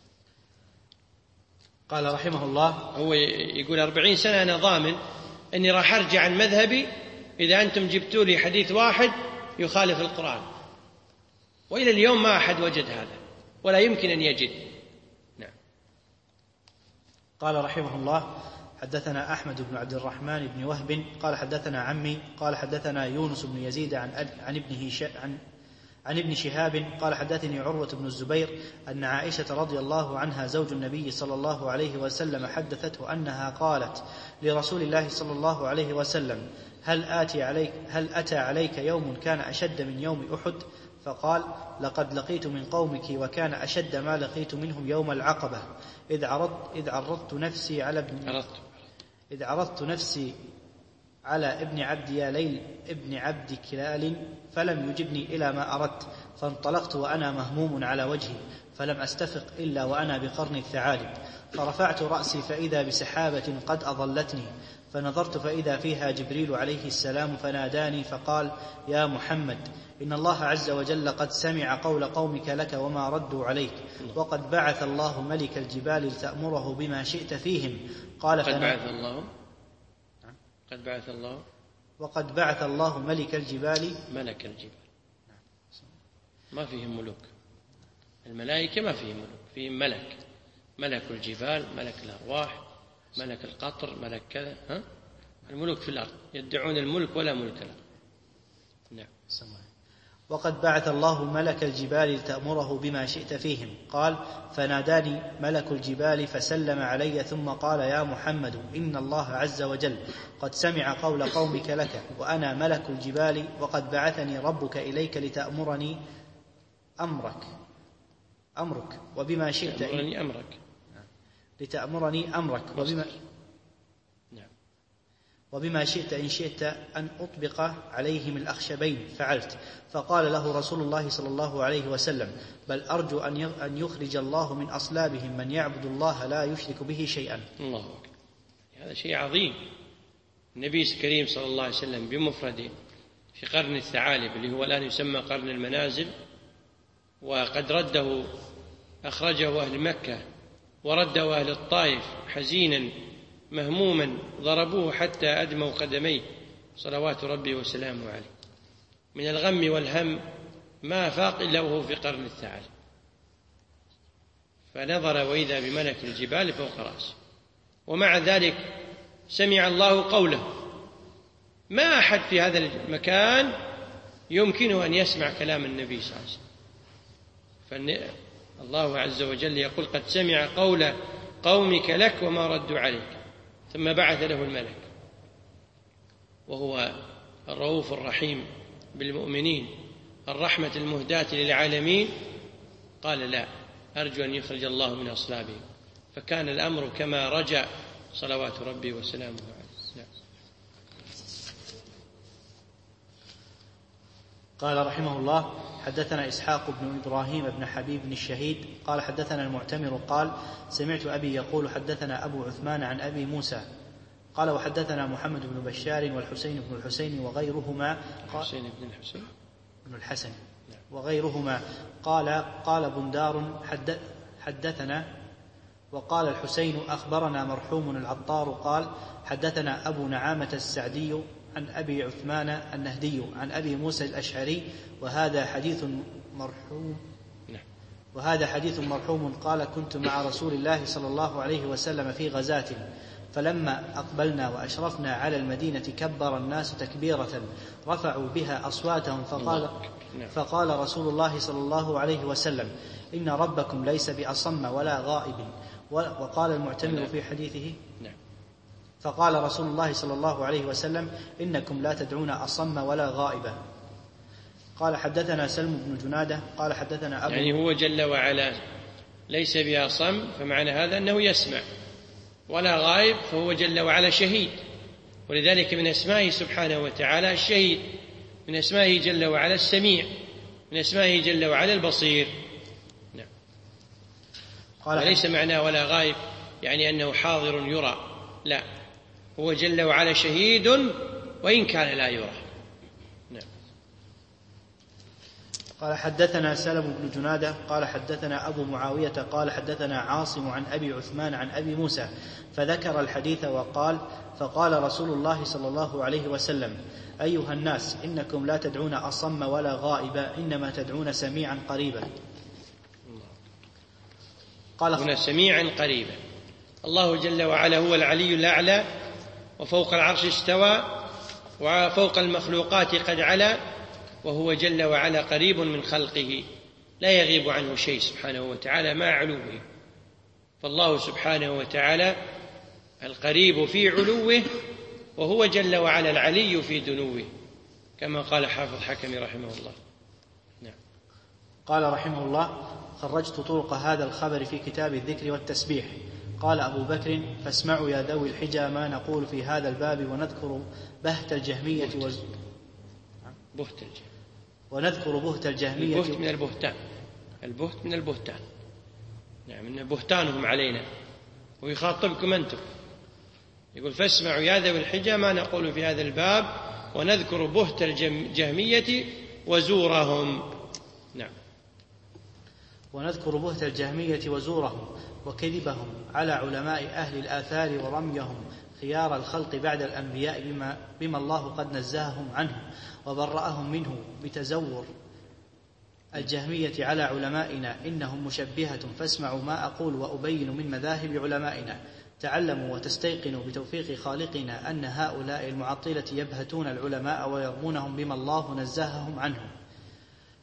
قال رحمه الله: هو يقول أربعين سنة أنا ضامن أني راح أرجع عن مذهبي إذا أنتم جبتوا لي حديث واحد يخالف القرآن، وإلى اليوم ما أحد وجد هذا ولا يمكن أن يجد. نعم. قال رحمه الله: حدثنا أحمد بن عبد الرحمن بن وهب قال حدثنا عمي قال حدثنا يونس بن يزيد عن عن ابنه عن عن ابن شهاب قال حدثني عروة بن الزبير أن عائشة رضي الله عنها زوج النبي صلى الله عليه وسلم حدثته أنها قالت لرسول الله صلى الله عليه وسلم: هل آتي عليك هل أتى عليك يوم كان أشد من يوم أحد؟ فقال: لقد لقيت من قومك وكان أشد ما لقيت منهم يوم العقبة، إذ عرضت إذ عرضت نفسي على ابن إذ عرضت نفسي على ابن عبد ياليل ابن عبد كلال فلم يجبني إلى ما أردت، فانطلقت وأنا مهموم على وجهي، فلم أستفق إلا وأنا بقرن الثعالب، فرفعت رأسي فإذا بسحابة قد أظلتني، فنظرت فإذا فيها جبريل عليه السلام فناداني فقال: يا محمد، إن الله عز وجل قد سمع قول قومك لك وما ردوا عليك، وقد بعث الله ملك الجبال لتأمره بما شئت فيهم. قال: قد بعث الله قد بعث الله وقد بعث الله ملك الجبال ملك الجبال، ما فيهم ملوك، الملائكة ما فيهم ملوك، فيهم ملك، ملك الجبال، ملك الأرواح، ملك القطر، ملك كذا. ها؟ الملوك في الأرض يدعون الملك ولا ملك له. نعم. وقد بعث الله ملك الجبال لتأمره بما شئت فيهم. قال: فناداني ملك الجبال فسلم علي ثم قال: يا محمد، إن الله عز وجل قد سمع قول قومك لك، وأنا ملك الجبال، وقد بعثني ربك إليك لتأمرني أمرك أمرك وبما شئت لتأمرني أمرك لتأمرني أمرك وبما وبما شئت إن شئت أن أطبق عليهم الأخشبين فعلت. فقال له رسول الله صلى الله عليه وسلم: بل أرجو أن يخرج الله من أصلابهم من يعبد الله لا يشرك به شيئا. الله أكبر. هذا شيء عظيم. النبي الكريم صلى الله عليه وسلم بمفرده في قرن الثعالب اللي هو الآن يسمى قرن المنازل، وقد رده أخرجه أهل مكة ورده أهل الطائف حزينا مهموما، ضربوه حتى أدموا قدميه صلوات ربي وسلامه عليه من الغم والهم ما فاق إلا وهو في قرن الثعالب. فنظر وإذا بملك الجبال فوق رأسه، ومع ذلك سمع الله قوله. ما أحد في هذا المكان يمكنه أن يسمع كلام النبي صلى الله عليه وسلم، فالله عز وجل يقول: قد سمع قول قومك لك وما ردوا عليك، ثم بعث له الملك، وهو الرؤوف الرحيم بالمؤمنين، الرحمة المهداة للعالمين. قال: لا، أرجو أن يخرج الله من أصلابهم. فكان الأمر كما رجع صلوات ربي وسلامه عليه. نعم. قال رحمه الله: حدثنا إسحاق بن إبراهيم بن حبيب بن الشهيد قال حدثنا المعتمر قال: سمعت أبي يقول حدثنا أبو عثمان عن أبي موسى قال: وحدثنا محمد بن بشار والحسين بن الحسين وغيرهما الحسين بن الحسين بن الحسن وغيرهما قال قال بندار حد حدثنا وقال الحسين أخبرنا مرحوم العطار قال: حدثنا أبو نعامة السعدي عن أبي عثمان النهدي عن أبي موسى الأشعري وهذا حديث مرحوم وهذا حديث مرحوم قال: كنت مع رسول الله صلى الله عليه وسلم في غزاة، فلما أقبلنا وأشرفنا على المدينة كبر الناس تكبيرة رفعوا بها أصواتهم، فقال, فقال رسول الله صلى الله عليه وسلم: إن ربكم ليس بأصم ولا غائب. وقال المعتمر في حديثه: فقال رسول الله صلى الله عليه وسلم: إنكم لا تدعون أصم ولا غائبا. قال حدثنا سلم بن جنادة قال حدثنا أبو يعني هو جل وعلا ليس بأصم، فمعنى هذا أنه يسمع، ولا غائب فهو جل وعلا شهيد، ولذلك من أسمائه سبحانه وتعالى الشهيد، من أسمائه جل وعلا السميع، من أسمائه جل وعلا البصير. نعم. وليس معناه ولا غائب يعني أنه حاضر يرى، لا، هو جل وعلا شهيد وإن كان لا يرى. نعم. قال حدثنا سلم بن جنادة قال حدثنا أبو معاوية قال حدثنا عاصم عن أبي عثمان عن أبي موسى فذكر الحديث وقال: فقال رسول الله صلى الله عليه وسلم: أيها الناس، إنكم لا تدعون أصم ولا غائبا، إنما تدعون سميعا قريبا. قال هنا سميعا قريبا. الله جل وعلا هو العلي الأعلى، وفوق العرش استوى، وفوق المخلوقات قد علا، وهو جل وعلا قريب من خلقه لا يغيب عنه شيء سبحانه وتعالى مع علوه. فالله سبحانه وتعالى القريب في علوه، وهو جل وعلا العلي في دنوه، كما قال حافظ حكم رحمه الله. نعم. قال رحمه الله: خرجت طرق هذا الخبر في كتاب الذكر والتسبيح. قال أبو بكر: فاسمعوا يا ذوي الحجى ما نقول في هذا الباب، ونذكر بهت الجهمية بهت, وز... بهت الجهمية ونذكر بهت الجهمية. البهت من البهتان، البهت من البهتان، نعم، إن بهتانهم علينا، ويخاطبكم أنتم، يقول: فاسمعوا يا ذوي الحجى ما نقول في هذا الباب، ونذكر بهت الجهمية وزورهم. نعم. ونذكر بهت الجهمية وزورهم وكذبهم على علماء أهل الآثار، ورميهم خيار الخلق بعد الأنبياء بما, بما الله قد نزههم عنه وبرأهم منه بتزور الجهمية على علمائنا، إنهم مشبهة، فاسمعوا ما أقول وأبين من مذاهب علمائنا. تعلموا وتستيقنوا بتوفيق خالقنا أن هؤلاء المعطلة يبهتون العلماء ويرمونهم بما الله نزههم عنه،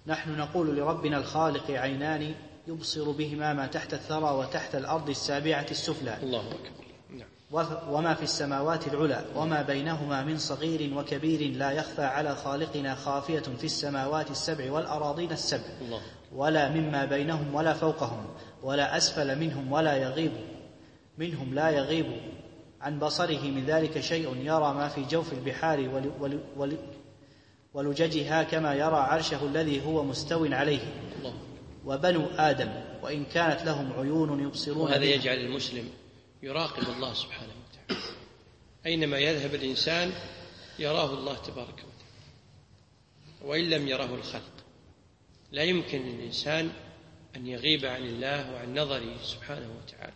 نحن نقول لربنا الخالق عينان يبصر بهما ما تحت الثرى وتحت الأرض السابعة السفلى الله أكبر. نعم. وما في السماوات العلى وما بينهما من صغير وكبير لا يخفى على خالقنا خافية في السماوات السبع والأراضين السبع الله. ولا مما بينهم ولا فوقهم ولا أسفل منهم ولا يغيب منهم لا يغيب عن بصره من ذلك شيء، يرى ما في جوف البحار ول ول ول ولججها كما يرى عرشه الذي هو مستو عليه. الله. وبنو آدم وإن كانت لهم عيون يبصرون وهذا بها. يجعل المسلم يراقب الله سبحانه وتعالى، أينما يذهب الإنسان يراه الله تبارك وتعالى وإن لم يره الخلق. لا يمكن للإنسان أن يغيب عن الله وعن نظره سبحانه وتعالى.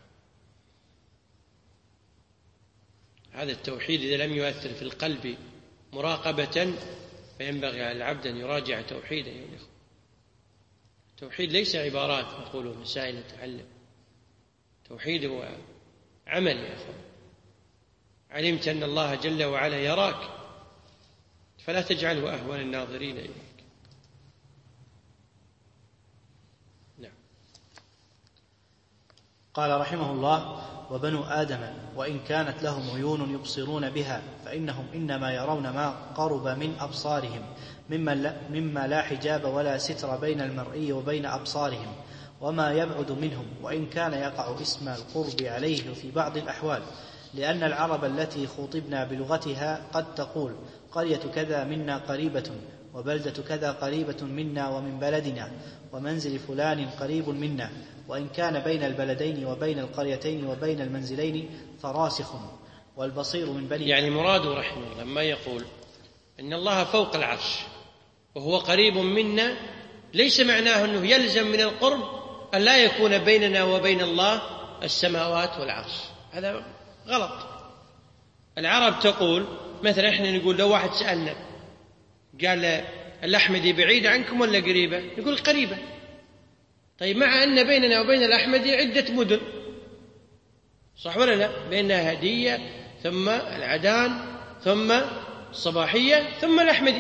هذا التوحيد إذا لم يؤثر في القلب مراقبة فينبغي على العبد أن يراجع توحيده. يا إخوة، التوحيد ليس عبارات نقوله مسائل نتعلم، توحيد هو عمل. يا أخوة، علمت أن الله جل وعلا يراك فلا تجعله أهون الناظرين إليك. نعم. قال رحمه الله: وبنو آدم وإن كانت لهم عيون يبصرون بها فإنهم إنما يرون ما قرب من أبصارهم مما لا, مما لا حجاب ولا ستر بين المرئي وبين أبصارهم وما يبعد منهم، وإن كان يقع اسم القرب عليه في بعض الأحوال، لأن العرب التي خطبنا بلغتها قد تقول قرية كذا منا قريبة، وبلدة كذا قريبة منا ومن بلدنا، ومنزل فلان قريب منا، وإن كان بين البلدين وبين القريتين وبين المنزلين فراسخ. والبصير من بني يعني مراده رحمه الله لما يقول إن الله فوق العرش وهو قريب منا، ليس معناه أنه يلزم من القرب أن لا يكون بيننا وبين الله السماوات والعرش. هذا غلط. العرب تقول مثلا، احنا نقول لو واحد سألنا قال الأحمدي بعيد عنكم ولا قريبة؟ نقول قريبة. طيب مع أن بيننا وبين الأحمدي عدة مدن، صح ولا لا؟ بيننا هدية ثم العدان ثم الصباحية ثم الأحمدي.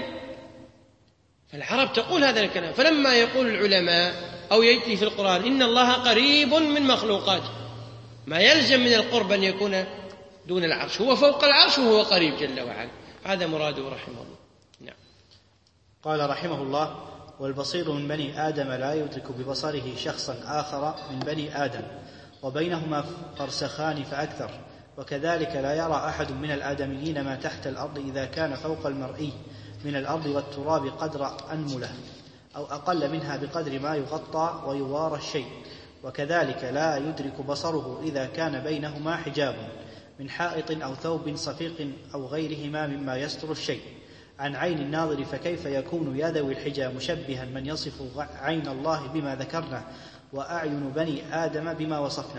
فالعرب تقول هذا الكلام. فلما يقول العلماء أو يأتي في القرآن إن الله قريب من مخلوقاته، ما يلزم من القرب أن يكون دون العرش، هو فوق العرش وهو قريب جل وعلا. هذا مراده رحمه الله. نعم. قال رحمه الله: والبصير من بني آدم لا يدرك ببصره شخصا آخر من بني آدم، وبينهما فرسخان فأكثر، وكذلك لا يرى أحد من الآدميين ما تحت الأرض إذا كان فوق المرئي من الأرض والتراب قدر أنملة أو أقل منها بقدر ما يغطى ويوارى الشيء، وكذلك لا يدرك بصره إذا كان بينهما حجاب من حائط أو ثوب صفيق أو غيرهما مما يستر الشيء عن عين الناظر، فكيف يكون يا ذوي الحجى مشبها من يصف عين الله بما ذكرنا وأعين بني آدم بما وصفنا.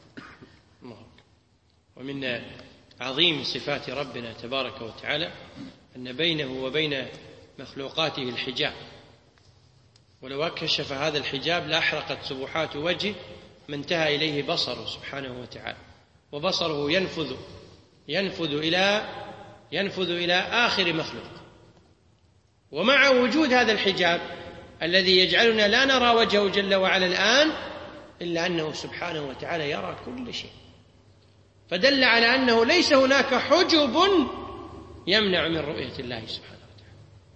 ومن عظيم صفات ربنا تبارك وتعالى أن بينه وبين مخلوقاته الحجاب، ولو كشف هذا الحجاب لأحرقت سبحات وجهه ما انتهى إليه بصره سبحانه وتعالى، وبصره ينفذ ينفذ إلى ينفذ إلى آخر مخلوق. ومع وجود هذا الحجاب الذي يجعلنا لا نرى وجهه جل وعلا الآن، إلا أنه سبحانه وتعالى يرى كل شيء، فدل على أنه ليس هناك حجب يمنع من رؤية الله سبحانه وتعالى،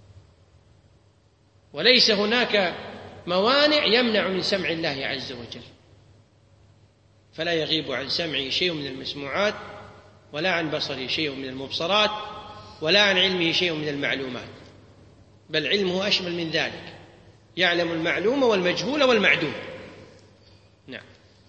وليس هناك موانع يمنع من سمع الله عز وجل. فلا يغيب عن سمعه شيء من المسموعات، ولا عن بصره شيء من المبصرات، ولا عن علمه شيء من المعلومات، بل علمه أشمل من ذلك، يعلم المعلوم والمجهول والمعدوم. نعم.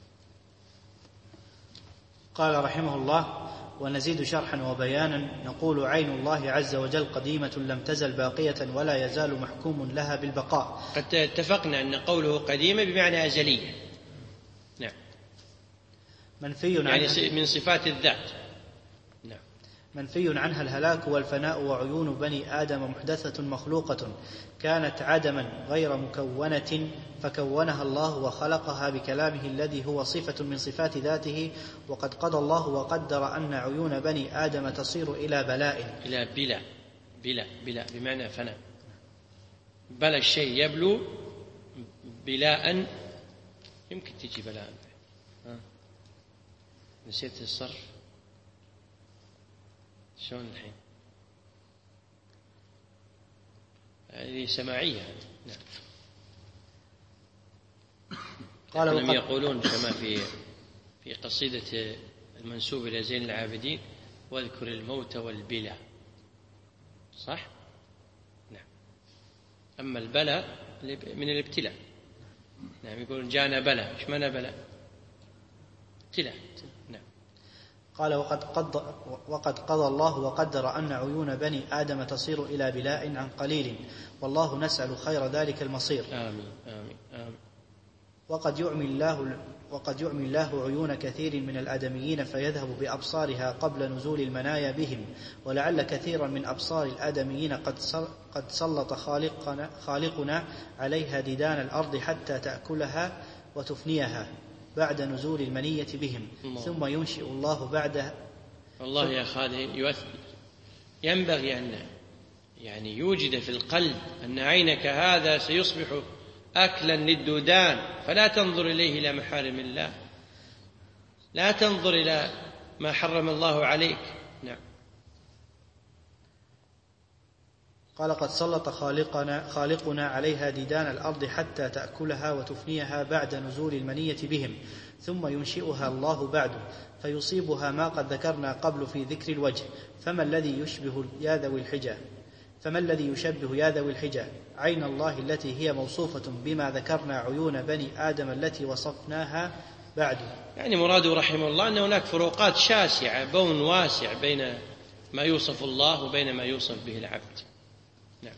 قال رحمه الله: ونزيد شرحا وبيانا نقول عين الله عز وجل قديمة لم تزل باقية ولا يزال محكوم لها بالبقاء. قد اتفقنا أن قوله قديمة بمعنى أزلية. نعم. منفي يعني من صفات الذات. نعم. منفي عنها الهلاك والفناء، وعيون بني آدم محدثة مخلوقة كانت عدما غير مكونة فكونها الله وخلقها بكلامه الذي هو صفة من صفات ذاته. وقد قضى الله وقدر أن عيون بني آدم تصير إلى بلاء، إلى بلا بلا بلا بمعنى فناء. بلى الشيء يبلو بلاء، يمكن تجي بلاء. ها نسيت الصرف شلون الحين؟ هذه سماعية. نعم. قال لم يقولون كما في في قصيدة المنسوب إلى زين العابدين: واذكر الموت والبلا. صح؟ نعم. أما البلاء من الابتلاء. نعم. يقولون جانا بلاء. إيش معنى بلاء؟ ابتلاء. نعم. قال وقد قضى, وقد قضى الله وقدر أن عيون بني آدم تصير إلى بلاء عن قليل، والله نسأل خير ذلك المصير. آمين آمين آمين. وقد يعمي الله وقد يعمي الله عيون كثير من الآدميين فيذهب بأبصارها قبل نزول المنايا بهم، ولعل كثيرا من أبصار الآدميين قد قد سلط خالقنا, خالقنا عليها ديدان الأرض حتى تأكلها وتفنيها بعد نزول المنية بهم، الله. ثم ينشئ الله بعدها. والله يا خالد يؤثر، ينبغي أن يعني يوجد في القلب أن عينك هذا سيصبح أكلا للدودان، فلا تنظر إليه إلى محارم الله، لا تنظر إلى ما حرم الله عليك. نعم. قال قد سلط خالقنا, خالقنا عليها ديدان الأرض حتى تأكلها وتفنيها بعد نزول المنية بهم، ثم ينشئها الله بعد فيصيبها ما قد ذكرنا قبل في ذكر الوجه. فما الذي يشبه يا ذوي الحجة فما الذي يشبه يا ذوي الحجة عين الله التي هي موصوفة بما ذكرنا عيون بني آدم التي وصفناها بعد. يعني مراده رحمه الله أن هناك فروقات شاسعة، بون واسع بين ما يوصف الله وبين ما يوصف به العبد. نعم.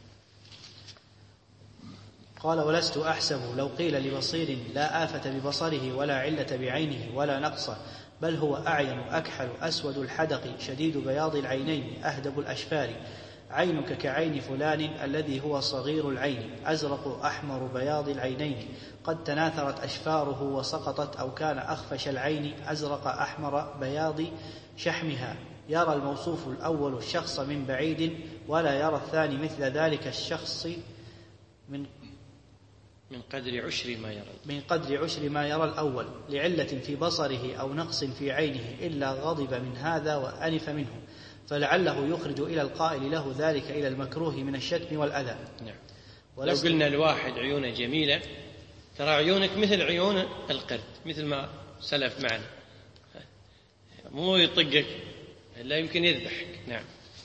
قال ولست أحسب لو قيل لبصير لا آفة ببصره ولا علة بعينه ولا نقص، بل هو أعين أكحل أسود الحدق شديد بياض العينين أهدب الأشفار، عينك كعين فلان الذي هو صغير العين أزرق أحمر بياض العينين قد تناثرت أشفاره وسقطت، أو كان أخفش العين أزرق أحمر بياض شحمها. يرى الموصوف الأول الشخص من بعيد ولا يرى الثاني مثل ذلك الشخص من من قدر عشر ما يرى من قدر عشر ما يرى الأول، لعلة في بصره أو نقص في عينه، إلا غضب من هذا وأنف منه، فلعله يخرج إلى القائل له ذلك إلى المكروه من الشتم والأذى. نعم. لو قلنا الواحد عيونه جميلة، ترى عيونك مثل عيون القرد، مثل ما سلف معنا، مو يطقك لا يمكن يذبحك. نعم.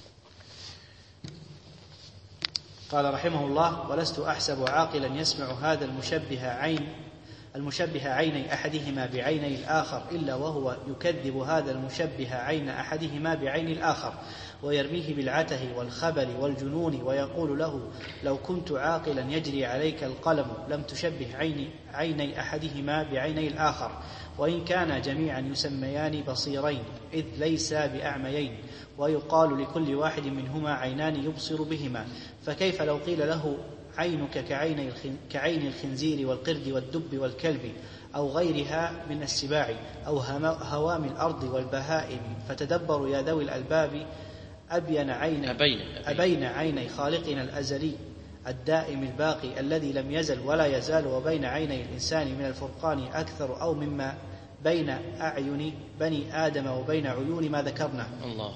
قال رحمه الله ولست أحسب عاقلا يسمع هذا المشبه عين المشبه عيني أحدهما بعيني الآخر إلا وهو يكذب هذا المشبه عين أحدهما بعين الآخر، ويرميه بالعته والخبل والجنون، ويقول له لو كنت عاقلا يجري عليك القلم لم تشبه عيني, عيني أحدهما بعيني الآخر، وإن كان جميعا يسميان بصيرين إذ ليس بأعميين، ويقال لكل واحد منهما عينان يبصر بهما، فكيف لو قيل له عينك كعين كعين الخنزير والقرد والدب والكلب أو غيرها من السباع أو هوام الأرض والبهائم. فتدبروا يا ذوي الألباب أبين عين أبين, أبين عيني خالقنا الأزلي الدائم الباقي الذي لم يزل ولا يزال، وبين عيني الإنسان من الفرقان أكثر أو مما بين أعين بني آدم وبين عيون ما ذكرنا. الله.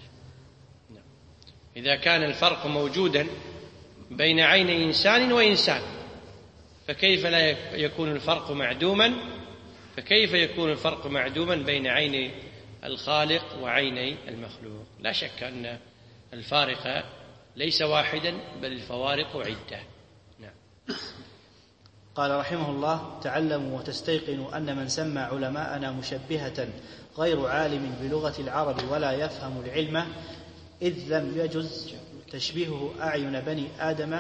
إذا كان الفرق موجودا بين عين إنسان وإنسان، فكيف لا يكون الفرق معدوما فكيف يكون الفرق معدوما بين عين الخالق وعيني المخلوق؟ لا شك أن الفارق ليس واحدا بل الفوارق عدة. نعم. قال رحمه الله تعلموا وتستيقنوا أن من سمى علماءنا مشبهة غير عالم بلغة العرب ولا يفهم العلم، إذ لم يجز تشبيهه أعين بني آدم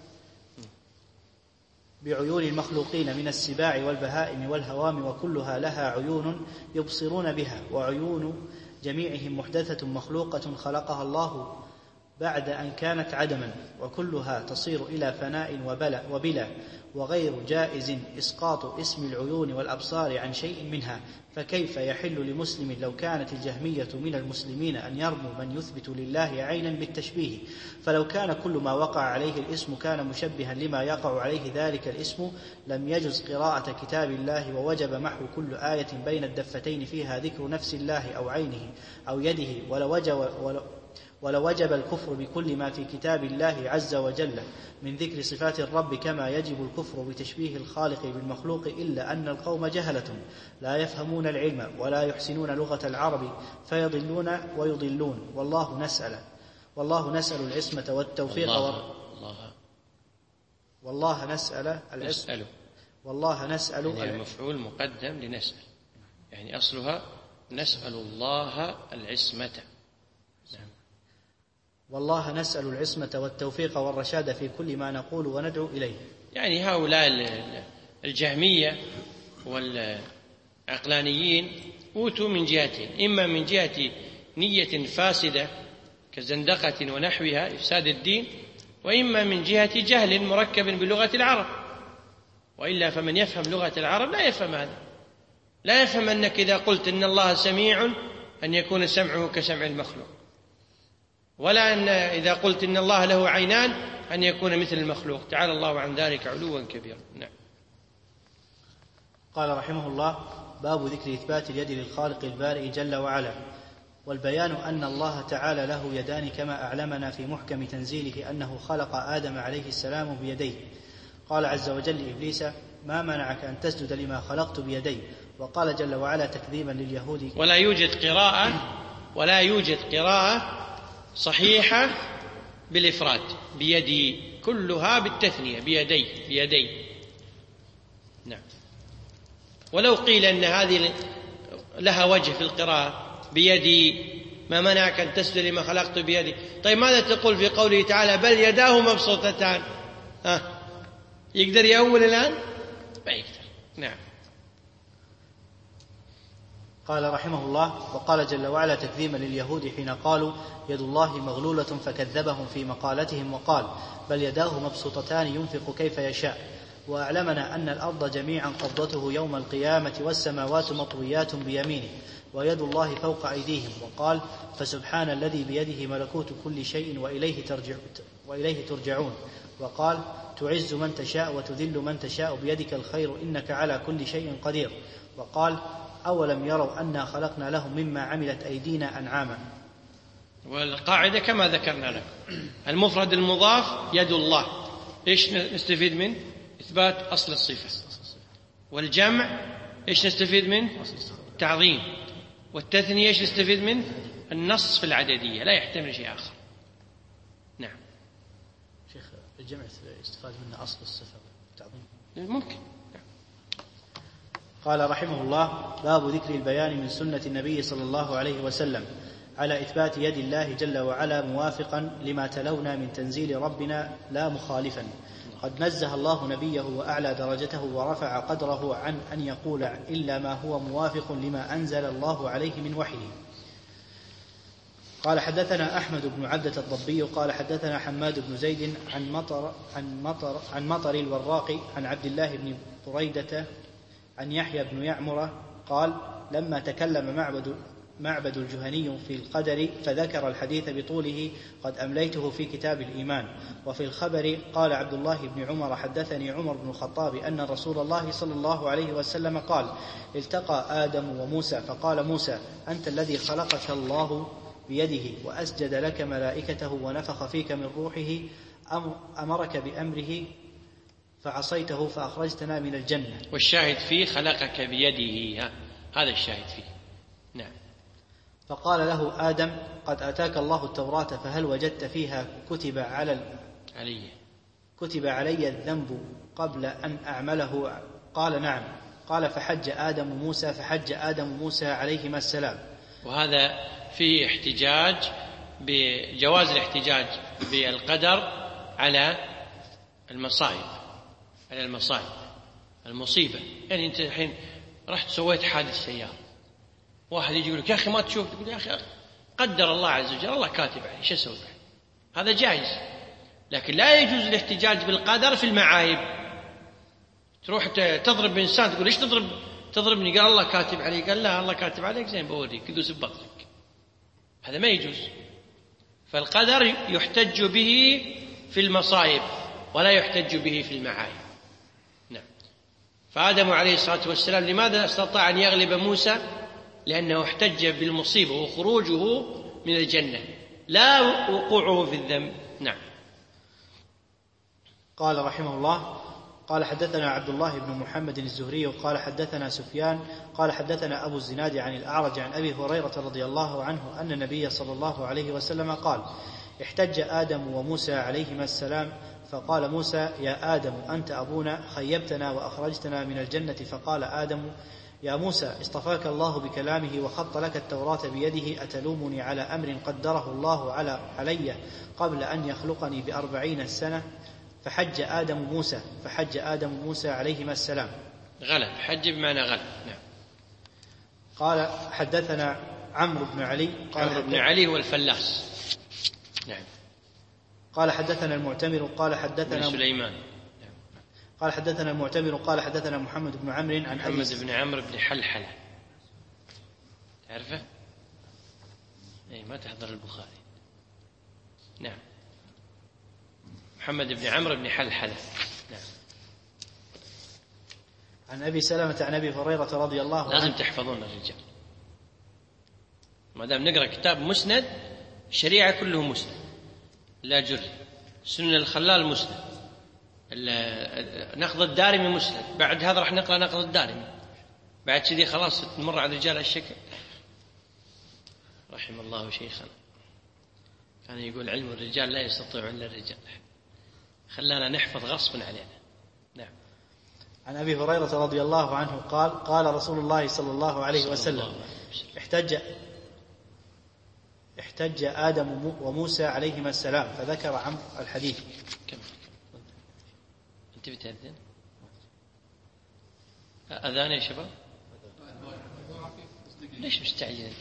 بعيون المخلوقين من السباع والبهائم والهوام، وكلها لها عيون يبصرون بها، وعيون جميعهم محدثة مخلوقة خلقها الله بعد أن كانت عدما، وكلها تصير إلى فناء وبلا, وبلا وغير جائز إسقاط اسم العيون والأبصار عن شيء منها. فكيف يحل لمسلم لو كانت الجهمية من المسلمين أن يرموا من يثبت لله عينا بالتشبيه؟ فلو كان كل ما وقع عليه الاسم كان مشبها لما يقع عليه ذلك الاسم لم يجز قراءة كتاب الله، ووجب محو كل آية بين الدفتين فيها ذكر نفس الله أو عينه أو يده، ولو وجب, ولو ولو وجب الكفر بكل ما في كتاب الله عز وجل من ذكر صفات الرب، كما يجب الكفر بتشبيه الخالق بالمخلوق، إلا أن القوم جهلة لا يفهمون العلم ولا يحسنون لغة العرب فيضلون ويضلون. والله نسأل والله نسأل العصمة والتوفيق الله الله والله نسأل العصمة والله نسأل يعني المفعول مقدم لنسأل، يعني أصلها نسأل الله العصمة. نعم. والله نسأل العصمة والتوفيق والرشاد في كل ما نقول وندعو إليه. يعني هؤلاء الجهمية والعقلانيين أوتوا من جهتين: إما من جهة نية فاسدة كزندقة ونحوها إفساد الدين، وإما من جهة جهل مركب بلغة العرب. وإلا فمن يفهم لغة العرب لا يفهم هذا، لا يفهم أنك إذا قلت إن الله سميع أن يكون سمعه كسمع المخلوق، ولا أن إذا قلت إن الله له عينان أن يكون مثل المخلوق. تعالى الله عن ذلك علوا كبيرا. نعم. قال رحمه الله: باب ذكر إثبات اليد للخالق البارئ جل وعلا. والبيان أن الله تعالى له يدان، كما أعلمنا في محكم تنزيله أنه خلق آدم عليه السلام بيديه. قال عز وجل لإبليس: ما منعك أن تسجد لما خلقت بيدي. وقال جل وعلا تكذيبا لليهود: ولا يوجد قراءة ولا يوجد قراءة صحيحة بالإفراد بيدي، كلها بالتثنية بيدي بيدي. نعم. ولو قيل أن هذه لها وجه في القراءة بيدي، ما منعك أن تسجد لما خلقت بيدي. طيب ماذا تقول في قوله تعالى: بل يداه مبسوطتان؟ ها، يقدر يأول الآن؟ ما يقدر. نعم. قال رحمه الله: وقال جل وعلا تكذيما لليهود حين قالوا يد الله مغلولة فكذبهم في مقالتهم وقال: بل يداه مبسوطتان ينفق كيف يشاء. وأعلمنا أن الأرض جميعا قبضته يوم القيامة والسماوات مطويات بيمينه ويد الله فوق أيديهم. وقال: فسبحان الذي بيده ملكوت كل شيء وإليه, ترجع وإليه ترجعون. وقال: تعز من تشاء وتذل من تشاء بيدك الخير إنك على كل شيء قدير. وقال: أولم يروا أنا خلقنا لهم مما عملت أيدينا أنعاما. والقاعدة كما ذكرنا لكم: المفرد المضاف يد الله، إيش نستفيد منه؟ إثبات أصل الصفة. والجمع إيش نستفيد منه؟ تعظيم. والتثنية إيش نستفيد منه؟ النص في العددية، لا يحتمل شيء آخر. نعم. شيخ، الجمع يستفاد منه أصل الصفة والتعظيم ممكن. قال رحمه الله: باب ذكر البيان من سنة النبي صلى الله عليه وسلم على إثبات يد الله جل وعلا موافقا لما تلونا من تنزيل ربنا لا مخالفا. قد نزه الله نبيه وأعلى درجته ورفع قدره عن أن يقول إلا ما هو موافق لما أنزل الله عليه من وحيه. قال حدثنا أحمد بن عبدة الضبي قال حدثنا حماد بن زيد عن مطر عن مطر عن مطر الوراق عن عبد الله بن بريدة عن يحيى بن يعمر قال: لما تكلم معبد معبد الجهني في القدر فذكر الحديث بطوله قد أمليته في كتاب الإيمان. وفي الخبر قال عبد الله بن عمر: حدثني عمر بن الخطاب أن رسول الله صلى الله عليه وسلم قال: التقى آدم وموسى فقال موسى: أنت الذي خلقك الله بيده وأسجد لك ملائكته ونفخ فيك من روحه، أمرك بأمره فعصيته فأخرجتنا من الجنة. والشاهد فيه خلقك بيده، هذا الشاهد فيه. نعم. فقال له آدم: قد أتاك الله التوراة فهل وجدت فيها كتب على علي كتب علي الذنب قبل أن أعمله؟ قال: نعم. قال: فحج آدم موسى فحج آدم موسى عليهما السلام. وهذا فيه احتجاج بجواز الاحتجاج بالقدر على المصائب على المصائب المصيبة. يعني أنت الحين رحت سويت حادث سيارة، واحد يجي يقول لك: يا أخي ما تشوف، تقول: يا أخي قدر الله عز وجل، الله كاتب عليه، شو أسوي؟ هذا جائز، لكن لا يجوز الاحتجاج بالقدر في المعايب. تروح تضرب إنسان تقول ليش تضرب تضربني؟ قال الله كاتب عليك. قال لا، الله كاتب عليك زين بوريك كدوس ببطنك. هذا ما يجوز. فالقدر يحتج به في المصائب ولا يحتج به في المعايب. نعم. فآدم عليه الصلاة والسلام لماذا استطاع أن يغلب موسى؟ لأنه احتج بالمصيبة وخروجه من الجنة، لا وقوعه في الذنب. نعم. قال رحمه الله: قال حدثنا عبد الله بن محمد الزهري قال حدثنا سفيان قال حدثنا أبو الزناد عن الأعرج عن أبي هريرة رضي الله عنه أن النبي صلى الله عليه وسلم قال: احتج آدم وموسى عليهما السلام، فقال موسى: يا آدم أنت أبونا، خيبتنا وأخرجتنا من الجنة. فقال آدم: يا موسى، اصطفاك الله بكلامه وخط لك التوراة بيده، أتلومني على أمر قدره الله على علي قبل أن يخلقني بأربعين سنة؟ فحج آدم موسى فحج آدم موسى عليهما السلام. غلب، حج بمعنى غلب. نعم. قال حدثنا عمرو بن علي قال عمرو بن علي هو الفلاس. نعم. قال حدثنا المعتمر قال حدثنا سليمان. نعم. قال حدثنا المعتمر قال حدثنا محمد بن عمرو عن محمد بن عمرو بن حلحلة، تعرفه؟ اي ما تحضر البخاري. نعم. محمد بن عمرو بن حلحلة. نعم. عن أبي سلمة عن أبي هريرة رضي الله عنه. لازم تحفظون الرجال، ما دام نقرأ كتاب مسند، الشريعة كله مسند لا جري. سنن الخلال مسند، نقض الدارمي مسند، بعد هذا راح نقرأ نقض الدارمي، بعد كذي خلاص تمر على الرجال الشكل. رحم الله شيخنا كان يقول: علم الرجال لا يستطيع إلا الرجال، خلانا نحفظ غصبا علينا. نعم. عن أبي هريرة رضي الله عنه قال: قال رسول الله صلى الله عليه وسلم: احتج احتج آدم وموسى عليهما السلام، فذكر عمرو الحديث. كم أنت بتأذن؟ أذان يا شباب؟ ليش مستعجلين؟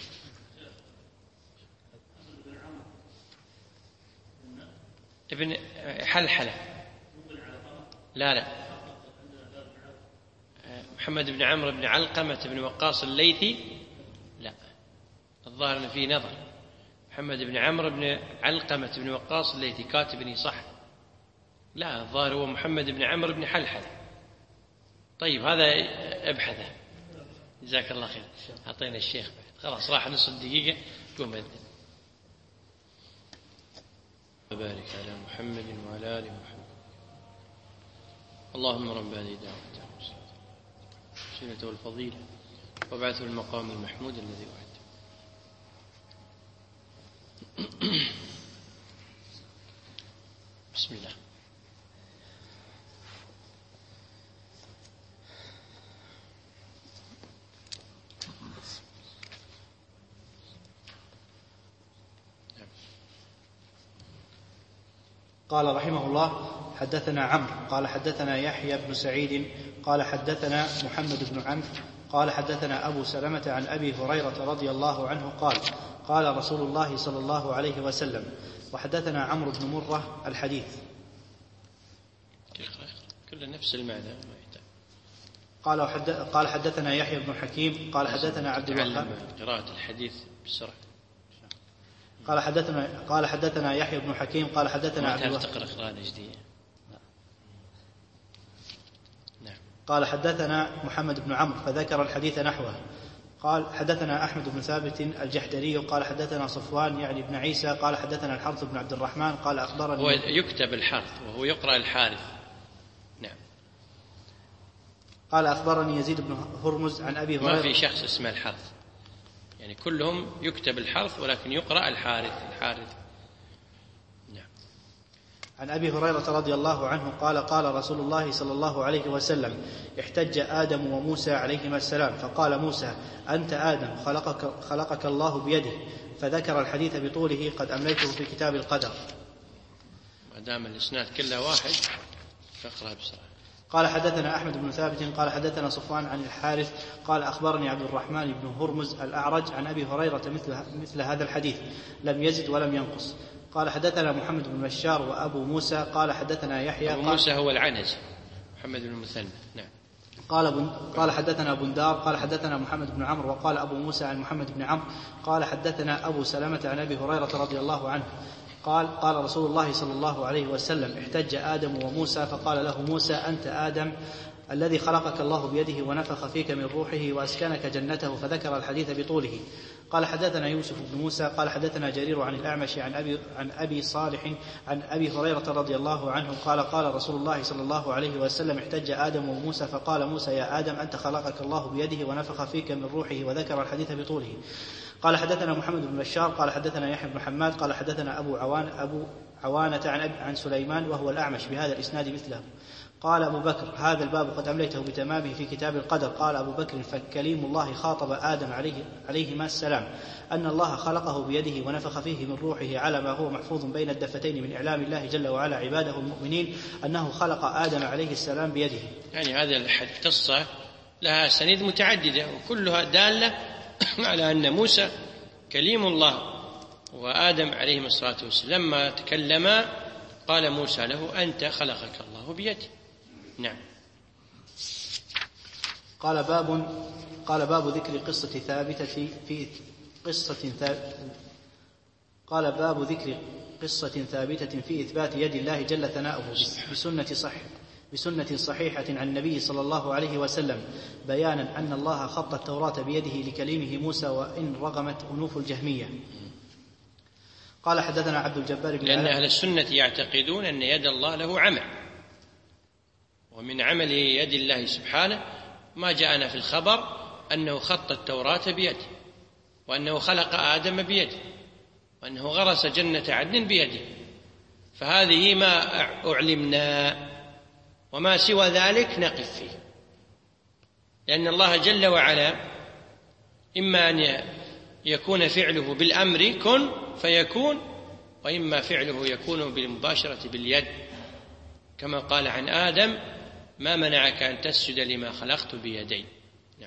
ابن حلحلة. لا لا محمد بن عمرو بن علقمة بن وقاص الليثي. لا، الظاهر أن فيه نظر. محمد بن عمرو بن علقمة بن وقاص الليثي كاتبني صح. لا، الظاهر هو محمد بن عمرو بن حلحلة. طيب هذا ابحثه، جزاك الله خير. أعطينا الشيخ بعد، خلاص راح نص الدقيقة قوم أذن. وبارك على محمد وعلى آل محمد. اللهم رب هذه الدعوة والصلاة والفضيلة وابعثه المقام المحمود الذي وعدته. بسم الله. قال رحمه الله: حدثنا عمرو قال حدثنا يحيى بن سعيد قال حدثنا محمد بن عمرو قال حدثنا أبو سلمة عن أبي هريرة رضي الله عنه قال: قال رسول الله صلى الله عليه وسلم. وحدثنا عمرو بن مرة الحديث. كل نفس المعنى. قال قال حدثنا يحيى بن حكيم قال حدثنا عبد الوهاب. قراءة الحديث بسرعة. قال حدثنا قال حدثنا يحيى بن حكيم قال حدثنا عبد الوهاب. تقرأ قراءة جديدة. نعم. قال حدثنا محمد بن عمرو فذكر الحديث نحوه. قال حدثنا أحمد بن ثابت الجحدري قال حدثنا صفوان يعني بن عيسى قال حدثنا الحارث بن عبد الرحمن قال أخبرني. هو يكتب الحارث وهو يقرأ الحارث. نعم. قال أخبرني يزيد بن هرمز عن أبي هريرة. ما في شخص اسمه الحارث، يعني كلهم يكتب الحرف ولكن يقرأ الحارث. الحارث. نعم. عن أبي هريرة رضي الله عنه قال: قال رسول الله صلى الله عليه وسلم: احتج آدم وموسى عليهما السلام، فقال موسى: أنت آدم، خلقك, خلقك الله بيده، فذكر الحديث بطوله قد أمليته في كتاب القدر. ما دام الإسناد كله واحد فاقرأ بسرعة. قال حدثنا أحمد بن ثابت قال حدثنا صفوان عن الحارث قال أخبرني عبد الرحمن بن هرمز الأعرج عن أبي هريرة مثل, مثل هذا الحديث لم يزد ولم ينقص. قال حدثنا محمد بن بشار وأبو موسى قال حدثنا يحيى. أبو موسى هو العنزي محمد بن المثنى. نعم. قال قال حدثنا بندار قال حدثنا محمد بن عمرو وقال أبو موسى عن محمد بن عمرو قال حدثنا أبو سلمة عن أبي هريرة رضي الله عنه قال قال رسول الله صلى الله عليه وسلم احتج آدم وموسى فقال له موسى أنت آدم الذي خلقك الله بيده ونفخ فيك من روحه وأسكنك جنته فذكر الحديث بطوله. قال حدثنا يوسف بن موسى قال حدثنا جرير عن الأعمش عن أبي, عن أبي صالح عن أبي هريرة رضي الله عنه قال قال رسول الله صلى الله عليه وسلم احتج آدم وموسى فقال موسى يا آدم أنت خلقك الله بيده ونفخ فيك من روحه وذكر الحديث بطوله. قال حدثنا محمد بن بشار قال حدثنا يحيى بن حماد قال حدثنا أبو عوان أبو عوانة عن, عن سليمان وهو الأعمش بهذا الإسناد مثله. قال أبو بكر هذا الباب قد أمليته بتمامه في كتاب القدر. قال أبو بكر فكليم الله خاطب آدم عليه عليهما السلام أن الله خلقه بيده ونفخ فيه من روحه على ما هو محفوظ بين الدفتين من إعلام الله جل وعلا عباده المؤمنين أنه خلق آدم عليه السلام بيده. يعني هذه القصة لها أسانيد متعددة وكلها دالة على أن موسى كليم الله وآدم عليهما الصلاة والسلام لما تكلما قال موسى له أنت خلقك الله بيده. نعم. قال باب قال باب ذكر قصة ثابتة في قصة ثابتة قال باب ذكر قصة ثابتة في إثبات يد الله جل ثناؤه بسنة صح بسنة صحيحة عن النبي صلى الله عليه وسلم بيانا أن الله خط التوراة بيده لكليمه موسى وإن رغمت أنوف الجهمية. قال حدثنا عبد الجبار بن لأن أهل السنة يعتقدون أن يد الله له عمل، ومن عمل يد الله سبحانه ما جاءنا في الخبر أنه خط التوراة بيده، وأنه خلق آدم بيده، وأنه غرس جنة عدن بيده، فهذه ما أعلمنا، وما سوى ذلك نقف فيه، لأن الله جل وعلا إما أن يكون فعله بالأمر كن فيكون، وإما فعله يكون بالمباشرة باليد، كما قال عن آدم ما منعك أن تسجد لما خلقت بيدي. نعم.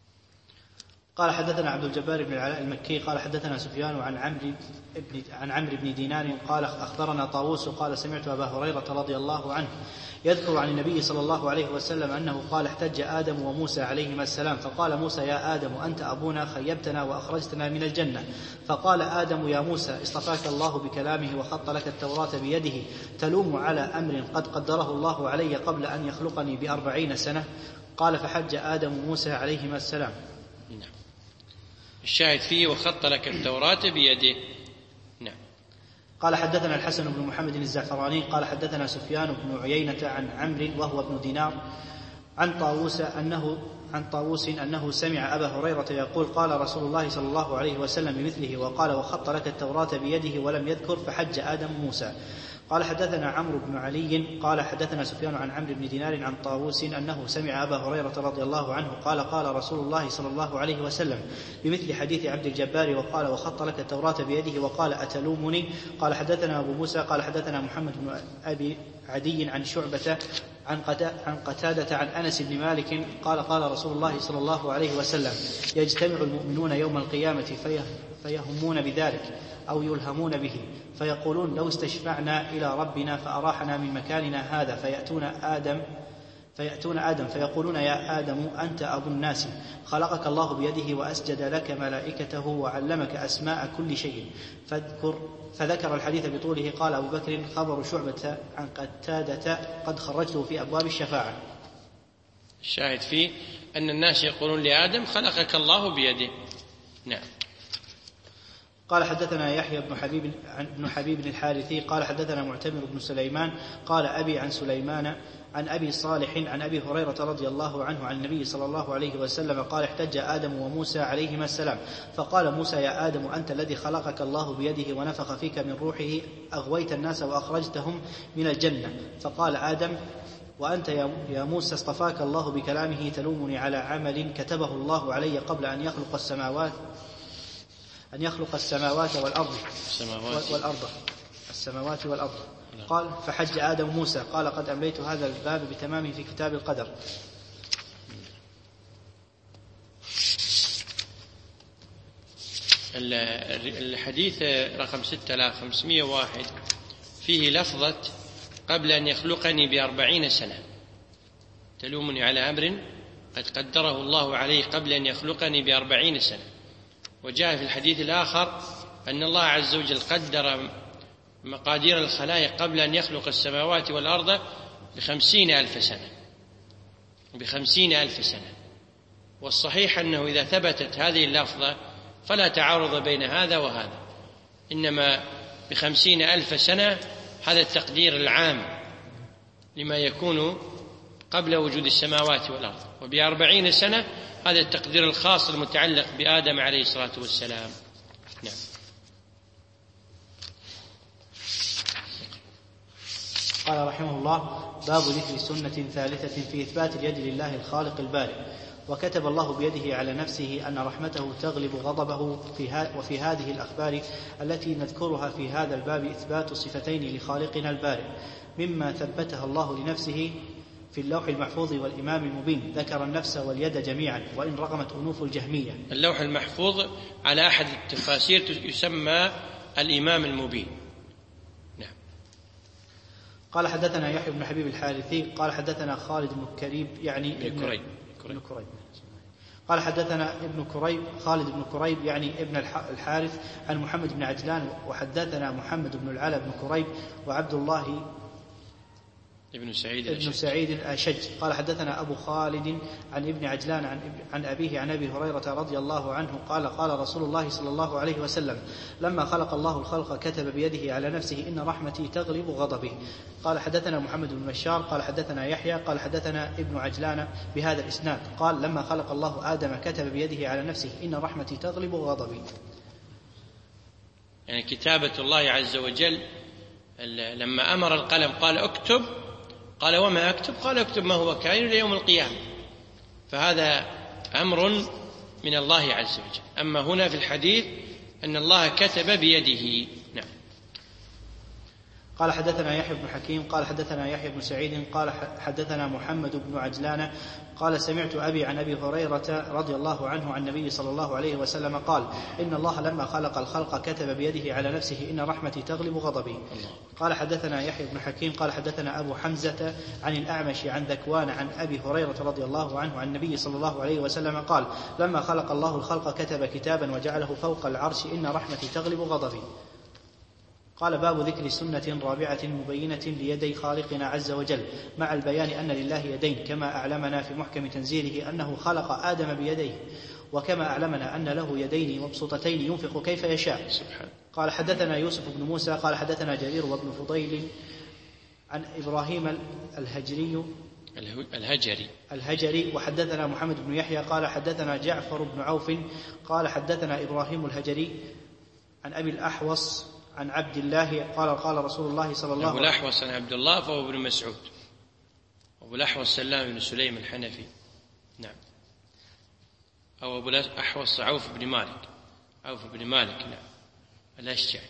قال حدثنا عبد الجبار بن العلاء المكي قال حدثنا سفيان عن عمرو بن عن عمرو بن دينار قال أخبرنا طاووس قال سمعت أبا هريرة رضي الله عنه يذكر عن النبي صلى الله عليه وسلم أنه قال احتج آدم وموسى عليهما السلام فقال موسى يا آدم أنت أبونا خيبتنا وأخرجتنا من الجنة، فقال آدم يا موسى اصطفاك الله بكلامه وخط لك التوراة بيده تلوم على أمر قد قدره الله علي قبل أن يخلقني بأربعين سنة؟ قال فحج آدم وموسى عليهما السلام. نعم. الشاهد فيه وخط لك التوراة بيده. نعم. قال حدثنا الحسن بن محمد الزعفراني قال حدثنا سفيان بن عيينة عن عمرو وهو ابن دينار عن طاووس أنه عن طاووس أنه سمع أبا هريرة يقول قال رسول الله صلى الله عليه وسلم بمثله وقال وخط لك التوراة بيده ولم يذكر فحج آدم موسى. قال حدثنا عمرو بن علي قال حدثنا سفيان عن عمرو بن دينار عن طاووس أنه سمع أبا هريرة رضي الله عنه قال قال رسول الله صلى الله عليه وسلم بمثل حديث عبد الجبار وقال وخط لك التوراة بيده وقال أتلومني. قال حدثنا أبو موسى قال حدثنا محمد بن أبي عدي عن شعبة عن قتادة عن أنس بن مالك قال قال رسول الله صلى الله عليه وسلم يجتمع المؤمنون يوم القيامة فيهمون بذلك أو يلهمون به فيقولون لو استشفعنا إلى ربنا فأراحنا من مكاننا هذا فيأتون آدم فيأتون آدم فيقولون يا آدم أنت أبو الناس خلقك الله بيده وأسجد لك ملائكته وعلمك أسماء كل شيء فاذكر فذكر الحديث بطوله. قال أبو بكر خبر شعبة عن قتادة قد خرجته في أبواب الشفاعة. الشاهد فيه أن الناس يقولون لآدم خلقك الله بيده. نعم. قال حدثنا يحيى بن حبيب بن حبيب الحارثي قال حدثنا معتمر بن سليمان قال أبي عن سليمان عن أبي صالح عن أبي هريرة رضي الله عنه عن النبي صلى الله عليه وسلم قال احتج آدم وموسى عليهما السلام فقال موسى يا آدم أنت الذي خلقك الله بيده ونفخ فيك من روحه أغويت الناس وأخرجتهم من الجنة. فقال آدم وأنت يا موسى اصطفاك الله بكلامه تلومني على عمل كتبه الله علي قبل أن يخلق السماوات أن يخلق السماوات والأرض السماوات والأرض السماوات والأرض. قال فحج آدم موسى. قال قد أمليت هذا الباب بتمامه في كتاب القدر. الحديث رقم ستة آلاف وخمسمائة وواحد فيه لفظة قبل أن يخلقني بأربعين سنة، تلومني على أمر قد قدره الله عليه قبل أن يخلقني بأربعين سنة. وجاء في الحديث الآخر أن الله عز وجل قدر مقادير الخلائق قبل أن يخلق السماوات والأرض بخمسين ألف سنة بخمسين ألف سنة. والصحيح أنه إذا ثبتت هذه اللفظة فلا تعارض بين هذا وهذا، إنما بخمسين ألف سنة هذا التقدير العام لما يكون قبل وجود السماوات والأرض، وبأربعين سنة هذا التقدير الخاص المتعلق بآدم عليه الصلاة والسلام. نعم. قال رحمه الله باب ذكر سنة ثالثة في إثبات اليد لله الخالق البارئ. وكتب الله بيده على نفسه أن رحمته تغلب غضبه في وفي هذه الأخبار التي نذكرها في هذا الباب إثبات صفتين لخالقنا البارئ مما ثبتها الله لنفسه في اللوح المحفوظ والإمام المبين، ذكر النفس واليد جميعا وإن رغمت أنوف الجهمية. اللوح المحفوظ على أحد التفاسير يسمى الإمام المبين. نعم. قال حدثنا يحيى بن حبيب الحارثي قال حدثنا خالد بن كريب يعني ابن كريب ابن كريب قال حدثنا ابن كريب خالد بن كريب يعني ابن الحارث عن محمد بن عجلان. وحدثنا محمد بن العلا بن كريب وعبد الله ابن سعيد ابن سعيد الأشج قال حدثنا أبو خالد عن ابن عجلان عن, عن أبيه عن أبي هريرة رضي الله عنه قال قال رسول الله صلى الله عليه وسلم لما خلق الله الخلق كتب بيده على نفسه إن رحمتي تغلب غضبي. قال حدثنا محمد بن بشار قال حدثنا يحيى قال حدثنا ابن عجلان بهذا الإسناد قال لما خلق الله آدم كتب بيده على نفسه إن رحمتي تغلب غضبي. يعني كتابة الله عز وجل لما أمر القلم قال اكتب، قال وما أكتب؟ قال اكتب ما هو كائن إلى يوم القيامة. فهذا أمر من الله عز وجل. أما هنا في الحديث أن الله كتب بيده. نعم. قال حدثنا يحيى بن حكيم قال حدثنا يحيى بن سعيد قال حدثنا محمد بن عجلان قال سمعت أبي عن أبي هريرة رضي الله عنه عن النبي صلى الله عليه وسلم قال إن الله لما خلق الخلق كتب بيده على نفسه إن رحمتي تغلب غضبي. قال حدثنا يحيى بن حكيم قال حدثنا أبو حمزة عن الأعمش عن ذكوان عن أبي هريرة رضي الله عنه عن النبي صلى الله عليه وسلم قال لما خلق الله الخلق كتب كتابا وجعله فوق العرش إن رحمتي تغلب غضبي. قال باب ذكر سنة رابعة مبينة ليدي خالقنا عز وجل مع البيان أن لله يدين كما أعلمنا في محكم تنزيله أنه خلق آدم بيديه وكما أعلمنا أن له يدين مبسوطتين ينفق كيف يشاء. قال حدثنا يوسف بن موسى قال حدثنا جرير وابن فضيل عن إبراهيم الهجري الهجري الهجري وحدثنا محمد بن يحيى قال حدثنا جعفر بن عوف قال حدثنا إبراهيم الهجري عن أبي الأحوص عن عبد الله قال قال رسول الله صلى الله عليه وسلم. أبو الأحوص عن عبد الله فهو ابن مسعود. أبو الأحوص سلام بن سليم الحنفي. نعم. أو أبو الأحوص عوف بن مالك عوف بن مالك نعم الأشجعي.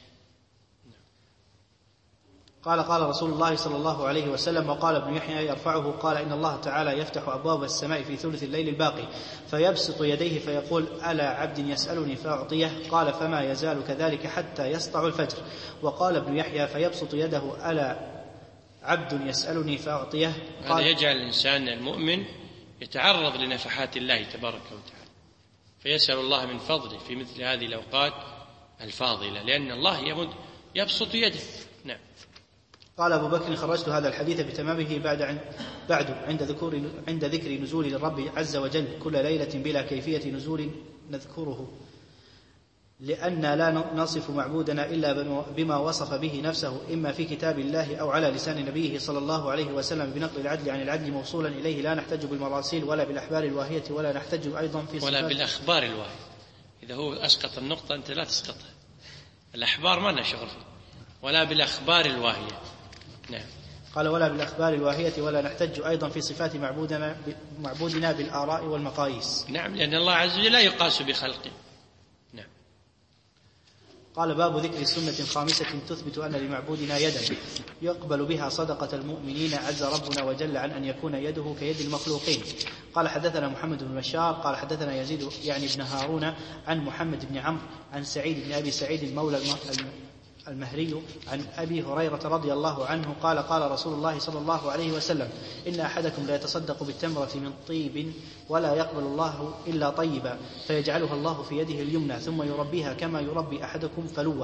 قال قال رسول الله صلى الله عليه وسلم. وقال ابن يحيى يرفعه قال إن الله تعالى يفتح أبواب السماء في ثلث الليل الباقي فيبسط يديه فيقول ألا عبد يسألني فأعطيه قال فما يزال كذلك حتى يسطع الفجر. وقال ابن يحيى فيبسط يده ألا عبد يسألني فأعطيه. هذا يجعل الإنسان المؤمن يتعرض لنفحات الله تبارك وتعالى فيسأل الله من فضله في مثل هذه الأوقات الفاضلة لأن الله يمد يبسط يده. نعم. قال أبو بكر خرجت هذا الحديث بتمامه بعد عند بعد عند ذكر عند ذكر نزول للرب عز وجل كل ليلة بلا كيفية نزول نذكره لأن لا نصف معبودنا إلا بما وصف به نفسه إما في كتاب الله أو على لسان نبيه صلى الله عليه وسلم بنقل العدل عن العدل موصولا إليه لا نحتج بالمراسيل ولا بالأحبار الواهية ولا نحتج أيضا في ولا بالأخبار الواهية. إذا هو أسقط النقطة أنت لا تسقطها. الأحبار ما لنا شغل ولا بالأخبار الواهية. نعم. قال ولا بالأخبار الواهية ولا نحتج أيضا في صفات معبودنا معبودنا بالآراء والمقاييس. نعم لأن الله عز وجل لا يقاس بخلقه. نعم. قال: باب ذكر سنة خامسة تثبت أن لمعبودنا يدا يقبل بها صدقة المؤمنين، عز ربنا وجل عن أن يكون يده كيد المخلوقين. قال: حدثنا محمد بن بشار قال حدثنا يزيد يعني ابن هارون عن محمد بن عمرو عن سعيد بن أبي سعيد مولى المهري عن أبي هريرة رضي الله عنه قال: قال رسول الله صلى الله عليه وسلم: إن أحدكم لا يتصدق بالتمرة من طيب ولا يقبل الله إلا طيبا، فيجعلها الله في يده اليمنى ثم يربيها كما يربي أحدكم فلوه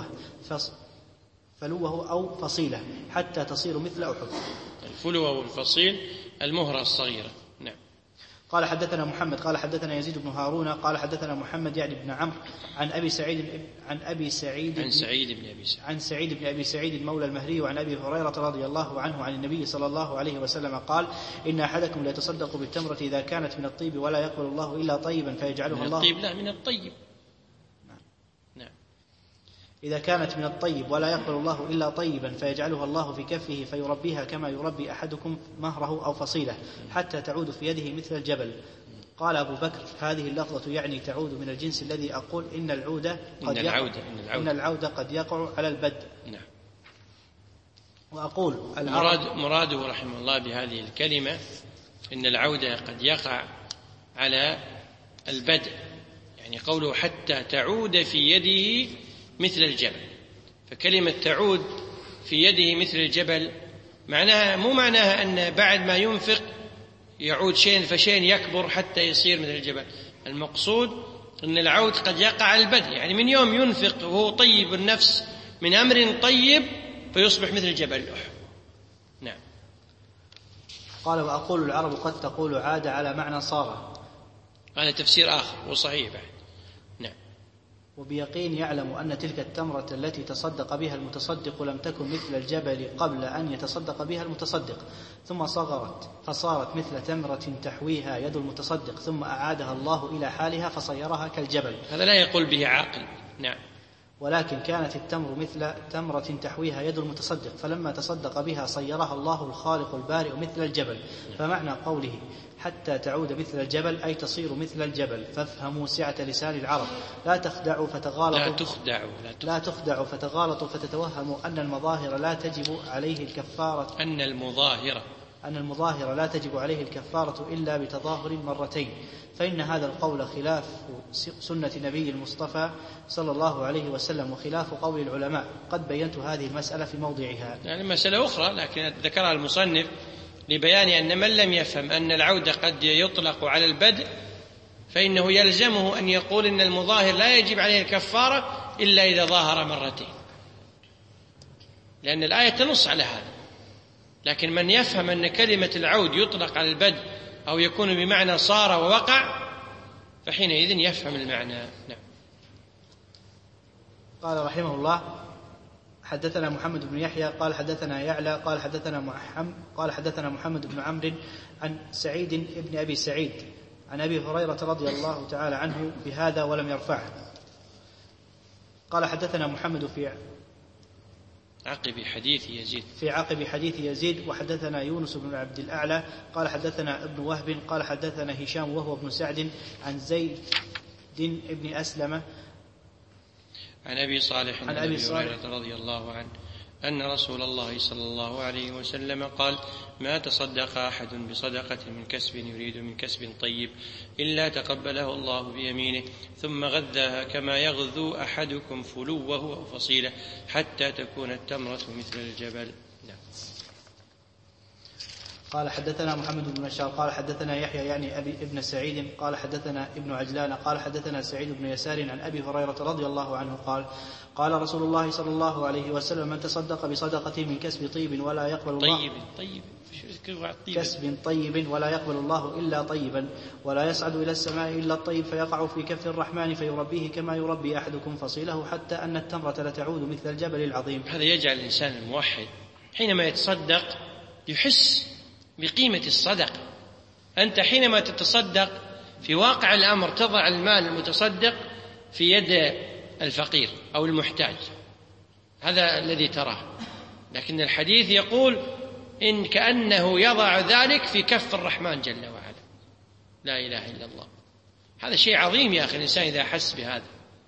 فلوه أو فصيلة حتى تصير مثل أحد. الفلوة والفصيل المهرة الصغيرة. نعم. قال: حدثنا محمد قال حدثنا يزيد بن هارون قال حدثنا محمد يعني بن عمرو عن أبي سعيد عن أبي سعيد عن سعيد بن أبي سعيد عن سعيد بن أبي سعيد مولى المهري وعن أبي هريرة رضي الله عنه عن النبي صلى الله عليه وسلم قال: إن أحدكم لا يتصدق بالتمرة إذا كانت من الطيب ولا يقبل الله إلا طيبا فيجعلها الله من الطيب لا من الطيب نعم. نعم. إذا كانت من الطيب ولا يقبل الله إلا طيبا فيجعلها الله في كفه فيربيها كما يربي أحدكم مهره أو فصيله حتى تعود في يده مثل الجبل. قال أبو بكر: هذه اللفظة يعني تعود من الجنس الذي أقول إن العودة قد, إن يقع, العودة إن العودة. إن العودة قد يقع على البد. نعم. وأقول مراد مراده رحمه الله بهذه الكلمة إن العودة قد يقع على البدء، يعني قوله حتى تعود في يده مثل الجبل. فكلمة تعود في يده مثل الجبل معناها مو معناها أن بعد ما ينفق يعود شيء فشيء يكبر حتى يصير مثل الجبل. المقصود أن العود قد يقع على البدء، يعني من يوم ينفق وهو طيب النفس من أمر طيب فيصبح مثل الجبل الأحد. نعم. قال: وأقول العرب قد تقول عاد على معنى صار. هذا تفسير آخر وصحيح بعد. نعم. وبيقين يعلم أن تلك التمرة التي تصدق بها المتصدق لم تكن مثل الجبل قبل أن يتصدق بها المتصدق، ثم صغرت فصارت مثل تمرة تحويها يد المتصدق، ثم أعادها الله إلى حالها فصيرها كالجبل. هذا لا يقول به عاقل. نعم. ولكن كانت التمر مثل تمرة تحويها يد المتصدق، فلما تصدق بها صيرها الله الخالق البارئ مثل الجبل. فمعنى قوله حتى تعود مثل الجبل أي تصير مثل الجبل. فافهموا سعة لسان العرب، لا تخدعوا فتغالطوا لا تخدعوا لا, لا تخدعوا فتغالطوا فتتوهموا أن المظاهر لا تجب عليه الكفارة أن المظاهر أن المظاهر لا تجب عليه الكفارة إلا بتظاهر مرتين، فإن هذا القول خلاف سنة نبي المصطفى صلى الله عليه وسلم وخلاف قول العلماء. قد بينت هذه المسألة في موضعها. يعني مسألة أخرى لكن ذكرها المصنف لبيان أن من لم يفهم أن العودة قد يطلق على البدء فإنه يلزمه أن يقول أن المظاهر لا يجب عليه الكفارة إلا إذا ظاهر مرتين، لأن الآية تنص على هذا. لكن من يفهم أن كلمة العود يطلق على البدء أو يكون بمعنى صار ووقع فحينئذ يفهم المعنى. نعم. قال رحمه الله: حدثنا محمد بن يحيى قال حدثنا يعلى قال حدثنا محمد قال حدثنا محمد بن عمرو عن سعيد بن أبي سعيد عن أبي هريرة رضي الله تعالى عنه بهذا ولم يرفعه. قال: حدثنا محمد في عقب حديث يزيد في عقب حديث يزيد. وحدثنا يونس بن عبد الأعلى قال حدثنا ابن وهب قال حدثنا هشام وهو ابن سعد عن زيد بن أسلم عن أبي صالح عن أبي صالح رضي الله عنه أن رسول الله صلى الله عليه وسلم قال: ما تصدق أحد بصدقة من كسب يريد من كسب طيب إلا تقبله الله بيمينه ثم غذاها كما يغذو أحدكم فلوه أو فصيله حتى تكون التمرة مثل الجبل. نعم. قال: حدثنا محمد بن بشار قال حدثنا يحيى يعني أبي ابن سعيد قال حدثنا ابن عجلان قال حدثنا سعيد بن يسار عن أبي هريرة رضي الله عنه قال: قال رسول الله صلى الله عليه وسلم: من تصدق بصدقة من كسب طيب ولا يقبل الله طيب طيب كسب طيب ولا يقبل الله إلا طيبا ولا يصعد إلى السماء إلا الطيب فيقع في كف الرحمن فيربيه كما يربي أحدكم فصيله حتى أن التمرة لتعود مثل الجبل العظيم. هذا يجعل الإنسان الموحد حينما يتصدق يحس بقيمة الصدقة. أنت حينما تتصدق في واقع الأمر تضع المال المتصدق في يد الفقير أو المحتاج، هذا الذي تراه. لكن الحديث يقول إن كأنه يضع ذلك في كف الرحمن جل وعلا. لا إله إلا الله. هذا شيء عظيم يا أخي الإنسان إذا أحس بهذا،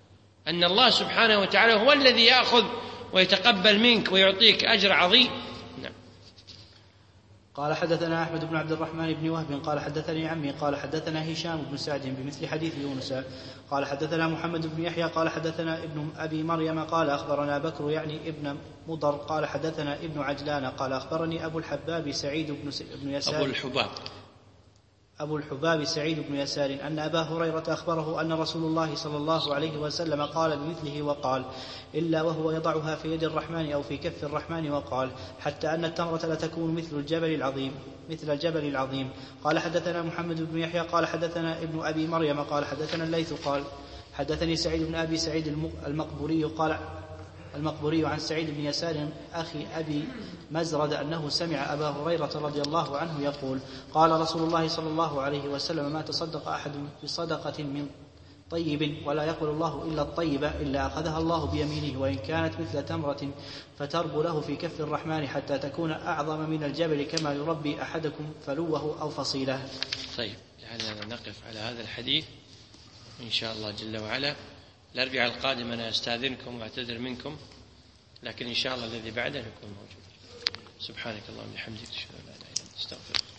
أن الله سبحانه وتعالى هو الذي يأخذ ويتقبل منك ويعطيك أجر عظيم. نعم. قال حدثنا أحمد بن عبد الرحمن بن وهب قال حدثني عمي قال حدثنا هشام بن سعد بمثل حديث يونس قال حدثنا محمد بن يحيى قال حدثنا ابن أبي مريم قال أخبرنا بكر يعني ابن مضر قال حدثنا ابن عجلان قال أخبرني أبو الحباب سعيد بن يسار أبو الحباب أبو الحباب سعيد بن يسار أن أبا هريرة أخبره أن رسول الله صلى الله عليه وسلم قال بمثله وقال إلا وهو يضعها في يد الرحمن أو في كف الرحمن وقال حتى أن التمرة لتكون مثل الجبل العظيم مثل الجبل العظيم. قال حدثنا محمد بن يحيى قال حدثنا ابن أبي مريم قال حدثنا الليث قال حدثني سعيد بن أبي سعيد المقبوري قال المقبوري عن سعيد بن يسار أخي أبي مزرد أنه سمع أبا هريرة رضي الله عنه يقول قال رسول الله صلى الله عليه وسلم ما تصدق أحد بصدقة من طيب ولا يقبل الله إلا الطيبة إلا أخذها الله بيمينه وإن كانت مثل تمرة فترب له في كف الرحمن حتى تكون أعظم من الجبل كما يربي أحدكم فلوه أو فصيله. طيب لعلنا نقف على هذا الحديث إن شاء الله جل وعلا. الأربعاء القادم أنا أستاذنكم وأعتذر منكم، لكن إن شاء الله الذي بعده نكون موجود. سبحانك اللهم وبحمدك أشهد أن لا إله إلا أنت أستغفرك.